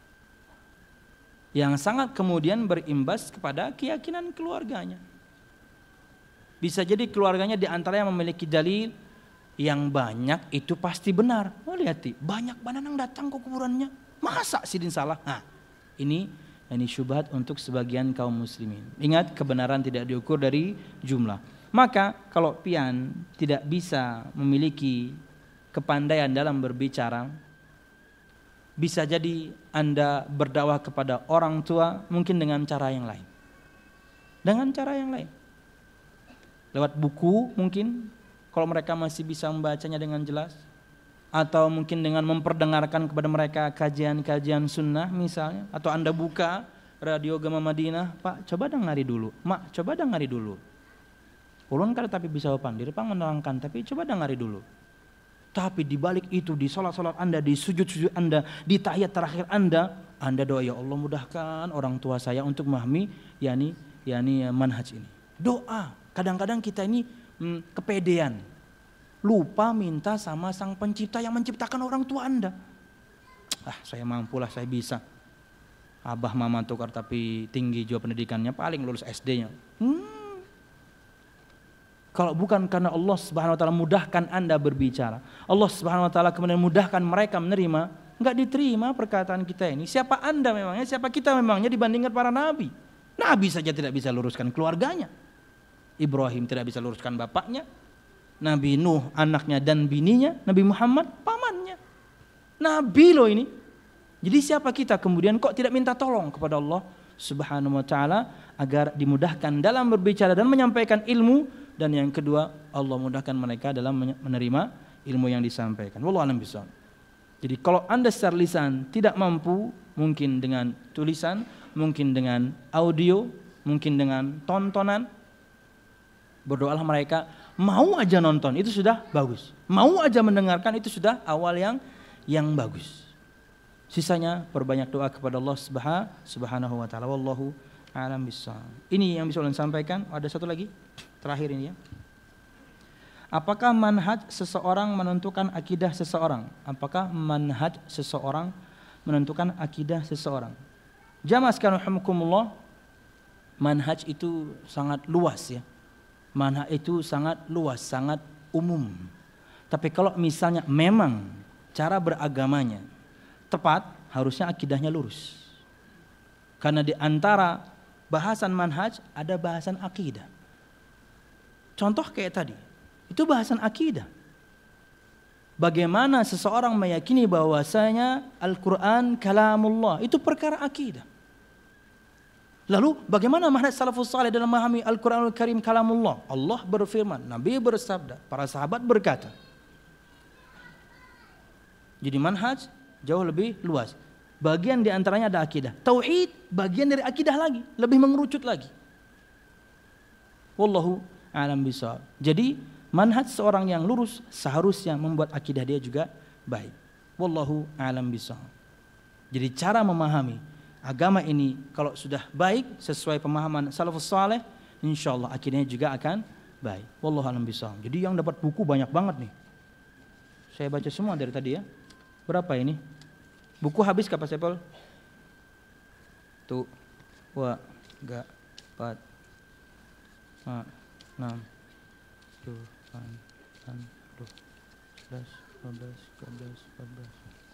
Yang sangat kemudian berimbas kepada keyakinan keluarganya. Bisa jadi keluarganya di antara yang memiliki dalil yang banyak itu pasti benar. Oh lihat, banyak bananang datang ke kuburannya. Masa sidin salah? Nah, ini ini syubhat untuk sebagian kaum muslimin. Ingat, kebenaran tidak diukur dari jumlah. Maka kalau pian tidak bisa memiliki kepandaian dalam berbicara, bisa jadi Anda berdakwah kepada orang tua mungkin dengan cara yang lain. Dengan cara yang lain. Lewat buku mungkin, kalau mereka masih bisa membacanya dengan jelas. Atau mungkin dengan memperdengarkan kepada mereka kajian-kajian sunnah misalnya. Atau Anda buka radio Gema Madinah, Pak coba dengari dulu, Mak coba dengari dulu. Ulun kada tapi bisa pandir, Pak menerangkan, tapi coba dengari dulu. Tapi di balik itu, di salat-salat Anda, di sujud-sujud Anda, di tahiyat terakhir Anda, Anda doa, ya Allah mudahkan orang tua saya untuk memahami yakni yakni manhaj ini. Doa. Kadang-kadang kita ini hmm, kepedean. Lupa minta sama sang pencipta yang menciptakan orang tua Anda. Ah, saya mampulah, saya bisa. Abah mama tukar tapi tinggi juga pendidikannya, paling lulus S D-nya. Hmm. Kalau bukan karena Allah Subhanahu wa taala mudahkan Anda berbicara, Allah Subhanahu wa taala kemudian mudahkan mereka menerima, enggak diterima perkataan kita ini. Siapa Anda memangnya? Siapa kita memangnya dibandingkan para nabi? Nabi saja tidak bisa luruskan keluarganya. Ibrahim tidak bisa luruskan bapaknya. Nabi Nuh anaknya dan bininya, Nabi Muhammad pamannya. Nabi loh ini. Jadi siapa kita kemudian kok tidak minta tolong kepada Allah Subhanahu wa taala agar dimudahkan dalam berbicara dan menyampaikan ilmu, dan yang kedua Allah mudahkan mereka dalam menerima ilmu yang disampaikan. Wallahu a'lam bishawab. Jadi kalau Anda secara lisan tidak mampu, mungkin dengan tulisan, mungkin dengan audio, mungkin dengan tontonan, berdoalah mereka. Mau aja nonton itu sudah bagus. Mau aja mendengarkan itu sudah awal yang yang bagus. Sisanya perbanyak doa kepada Allah Subhanahu wa taala. Wallahu a'lam bissawab. Ini yang bisa ulun sampaikan. Ada satu lagi terakhir ini ya. Apakah manhaj seseorang menentukan akidah seseorang? Apakah manhaj seseorang menentukan akidah seseorang? Jamaah sekalian rahimakumullah, manhaj itu sangat luas ya. Manhaj itu sangat luas, sangat umum. Tapi kalau misalnya memang cara beragamanya tepat, harusnya akidahnya lurus. Karena di antara bahasan manhaj ada bahasan akidah. Contoh kayak tadi, itu bahasan akidah. Bagaimana seseorang meyakini bahwasanya Al-Quran kalamullah, itu perkara akidah. Lalu bagaimana manhaj salafus saleh dalam memahami Al-Quranul Karim kalamullah? Allah berfirman, Nabi bersabda, para sahabat berkata. Jadi manhaj jauh lebih luas. Bagian di antaranya ada akidah. Tauhid bagian dari akidah lagi, lebih mengerucut lagi. Wallahu a'lam bishawab. Jadi manhaj seorang yang lurus seharusnya membuat akidah dia juga baik. Wallahu a'lam bishawab. Jadi cara memahami agama ini kalau sudah baik sesuai pemahaman salafus saleh, insyaallah akidahnya juga akan baik. Wallahu a'lam bishawab. Jadi yang dapat buku banyak banget nih. Saya baca semua dari tadi ya. Berapa ini? Buku habis kapan Sepol? Tuh, dua, tiga, empat, lima, enam, tujuh, delapan, sebelas, dua belas, tiga belas, empat belas,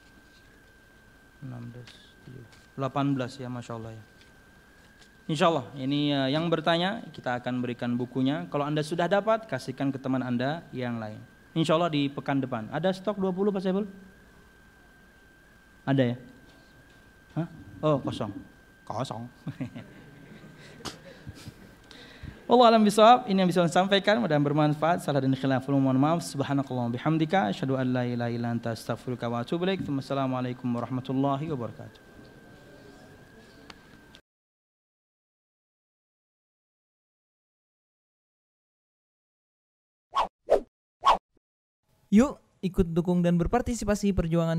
enam belas, tujuh belas, delapan belas ya, Masya Allah ya. Insya Allah ini uh, yang bertanya kita akan berikan bukunya. Kalau Anda sudah dapat, kasihkan ke teman Anda yang lain. Insya Allah di pekan depan. Ada stok dua puluh Pak Sebel? Ada ya? Hah? Oh kosong. Kosong. Wallahu a'lam bishawab. Ini yang bisa saya sampaikan, mudah-mudahan bermanfaat. Salah dan khilaf mohon maaf. Subhanakallahumma bihamdika asyhadu an la ilaha illa anta astaghfiruka wa atubu ilaik. Wassalamualaikum warahmatullahi wabarakatuh. Yuk ikut dukung dan berpartisipasi perjuangan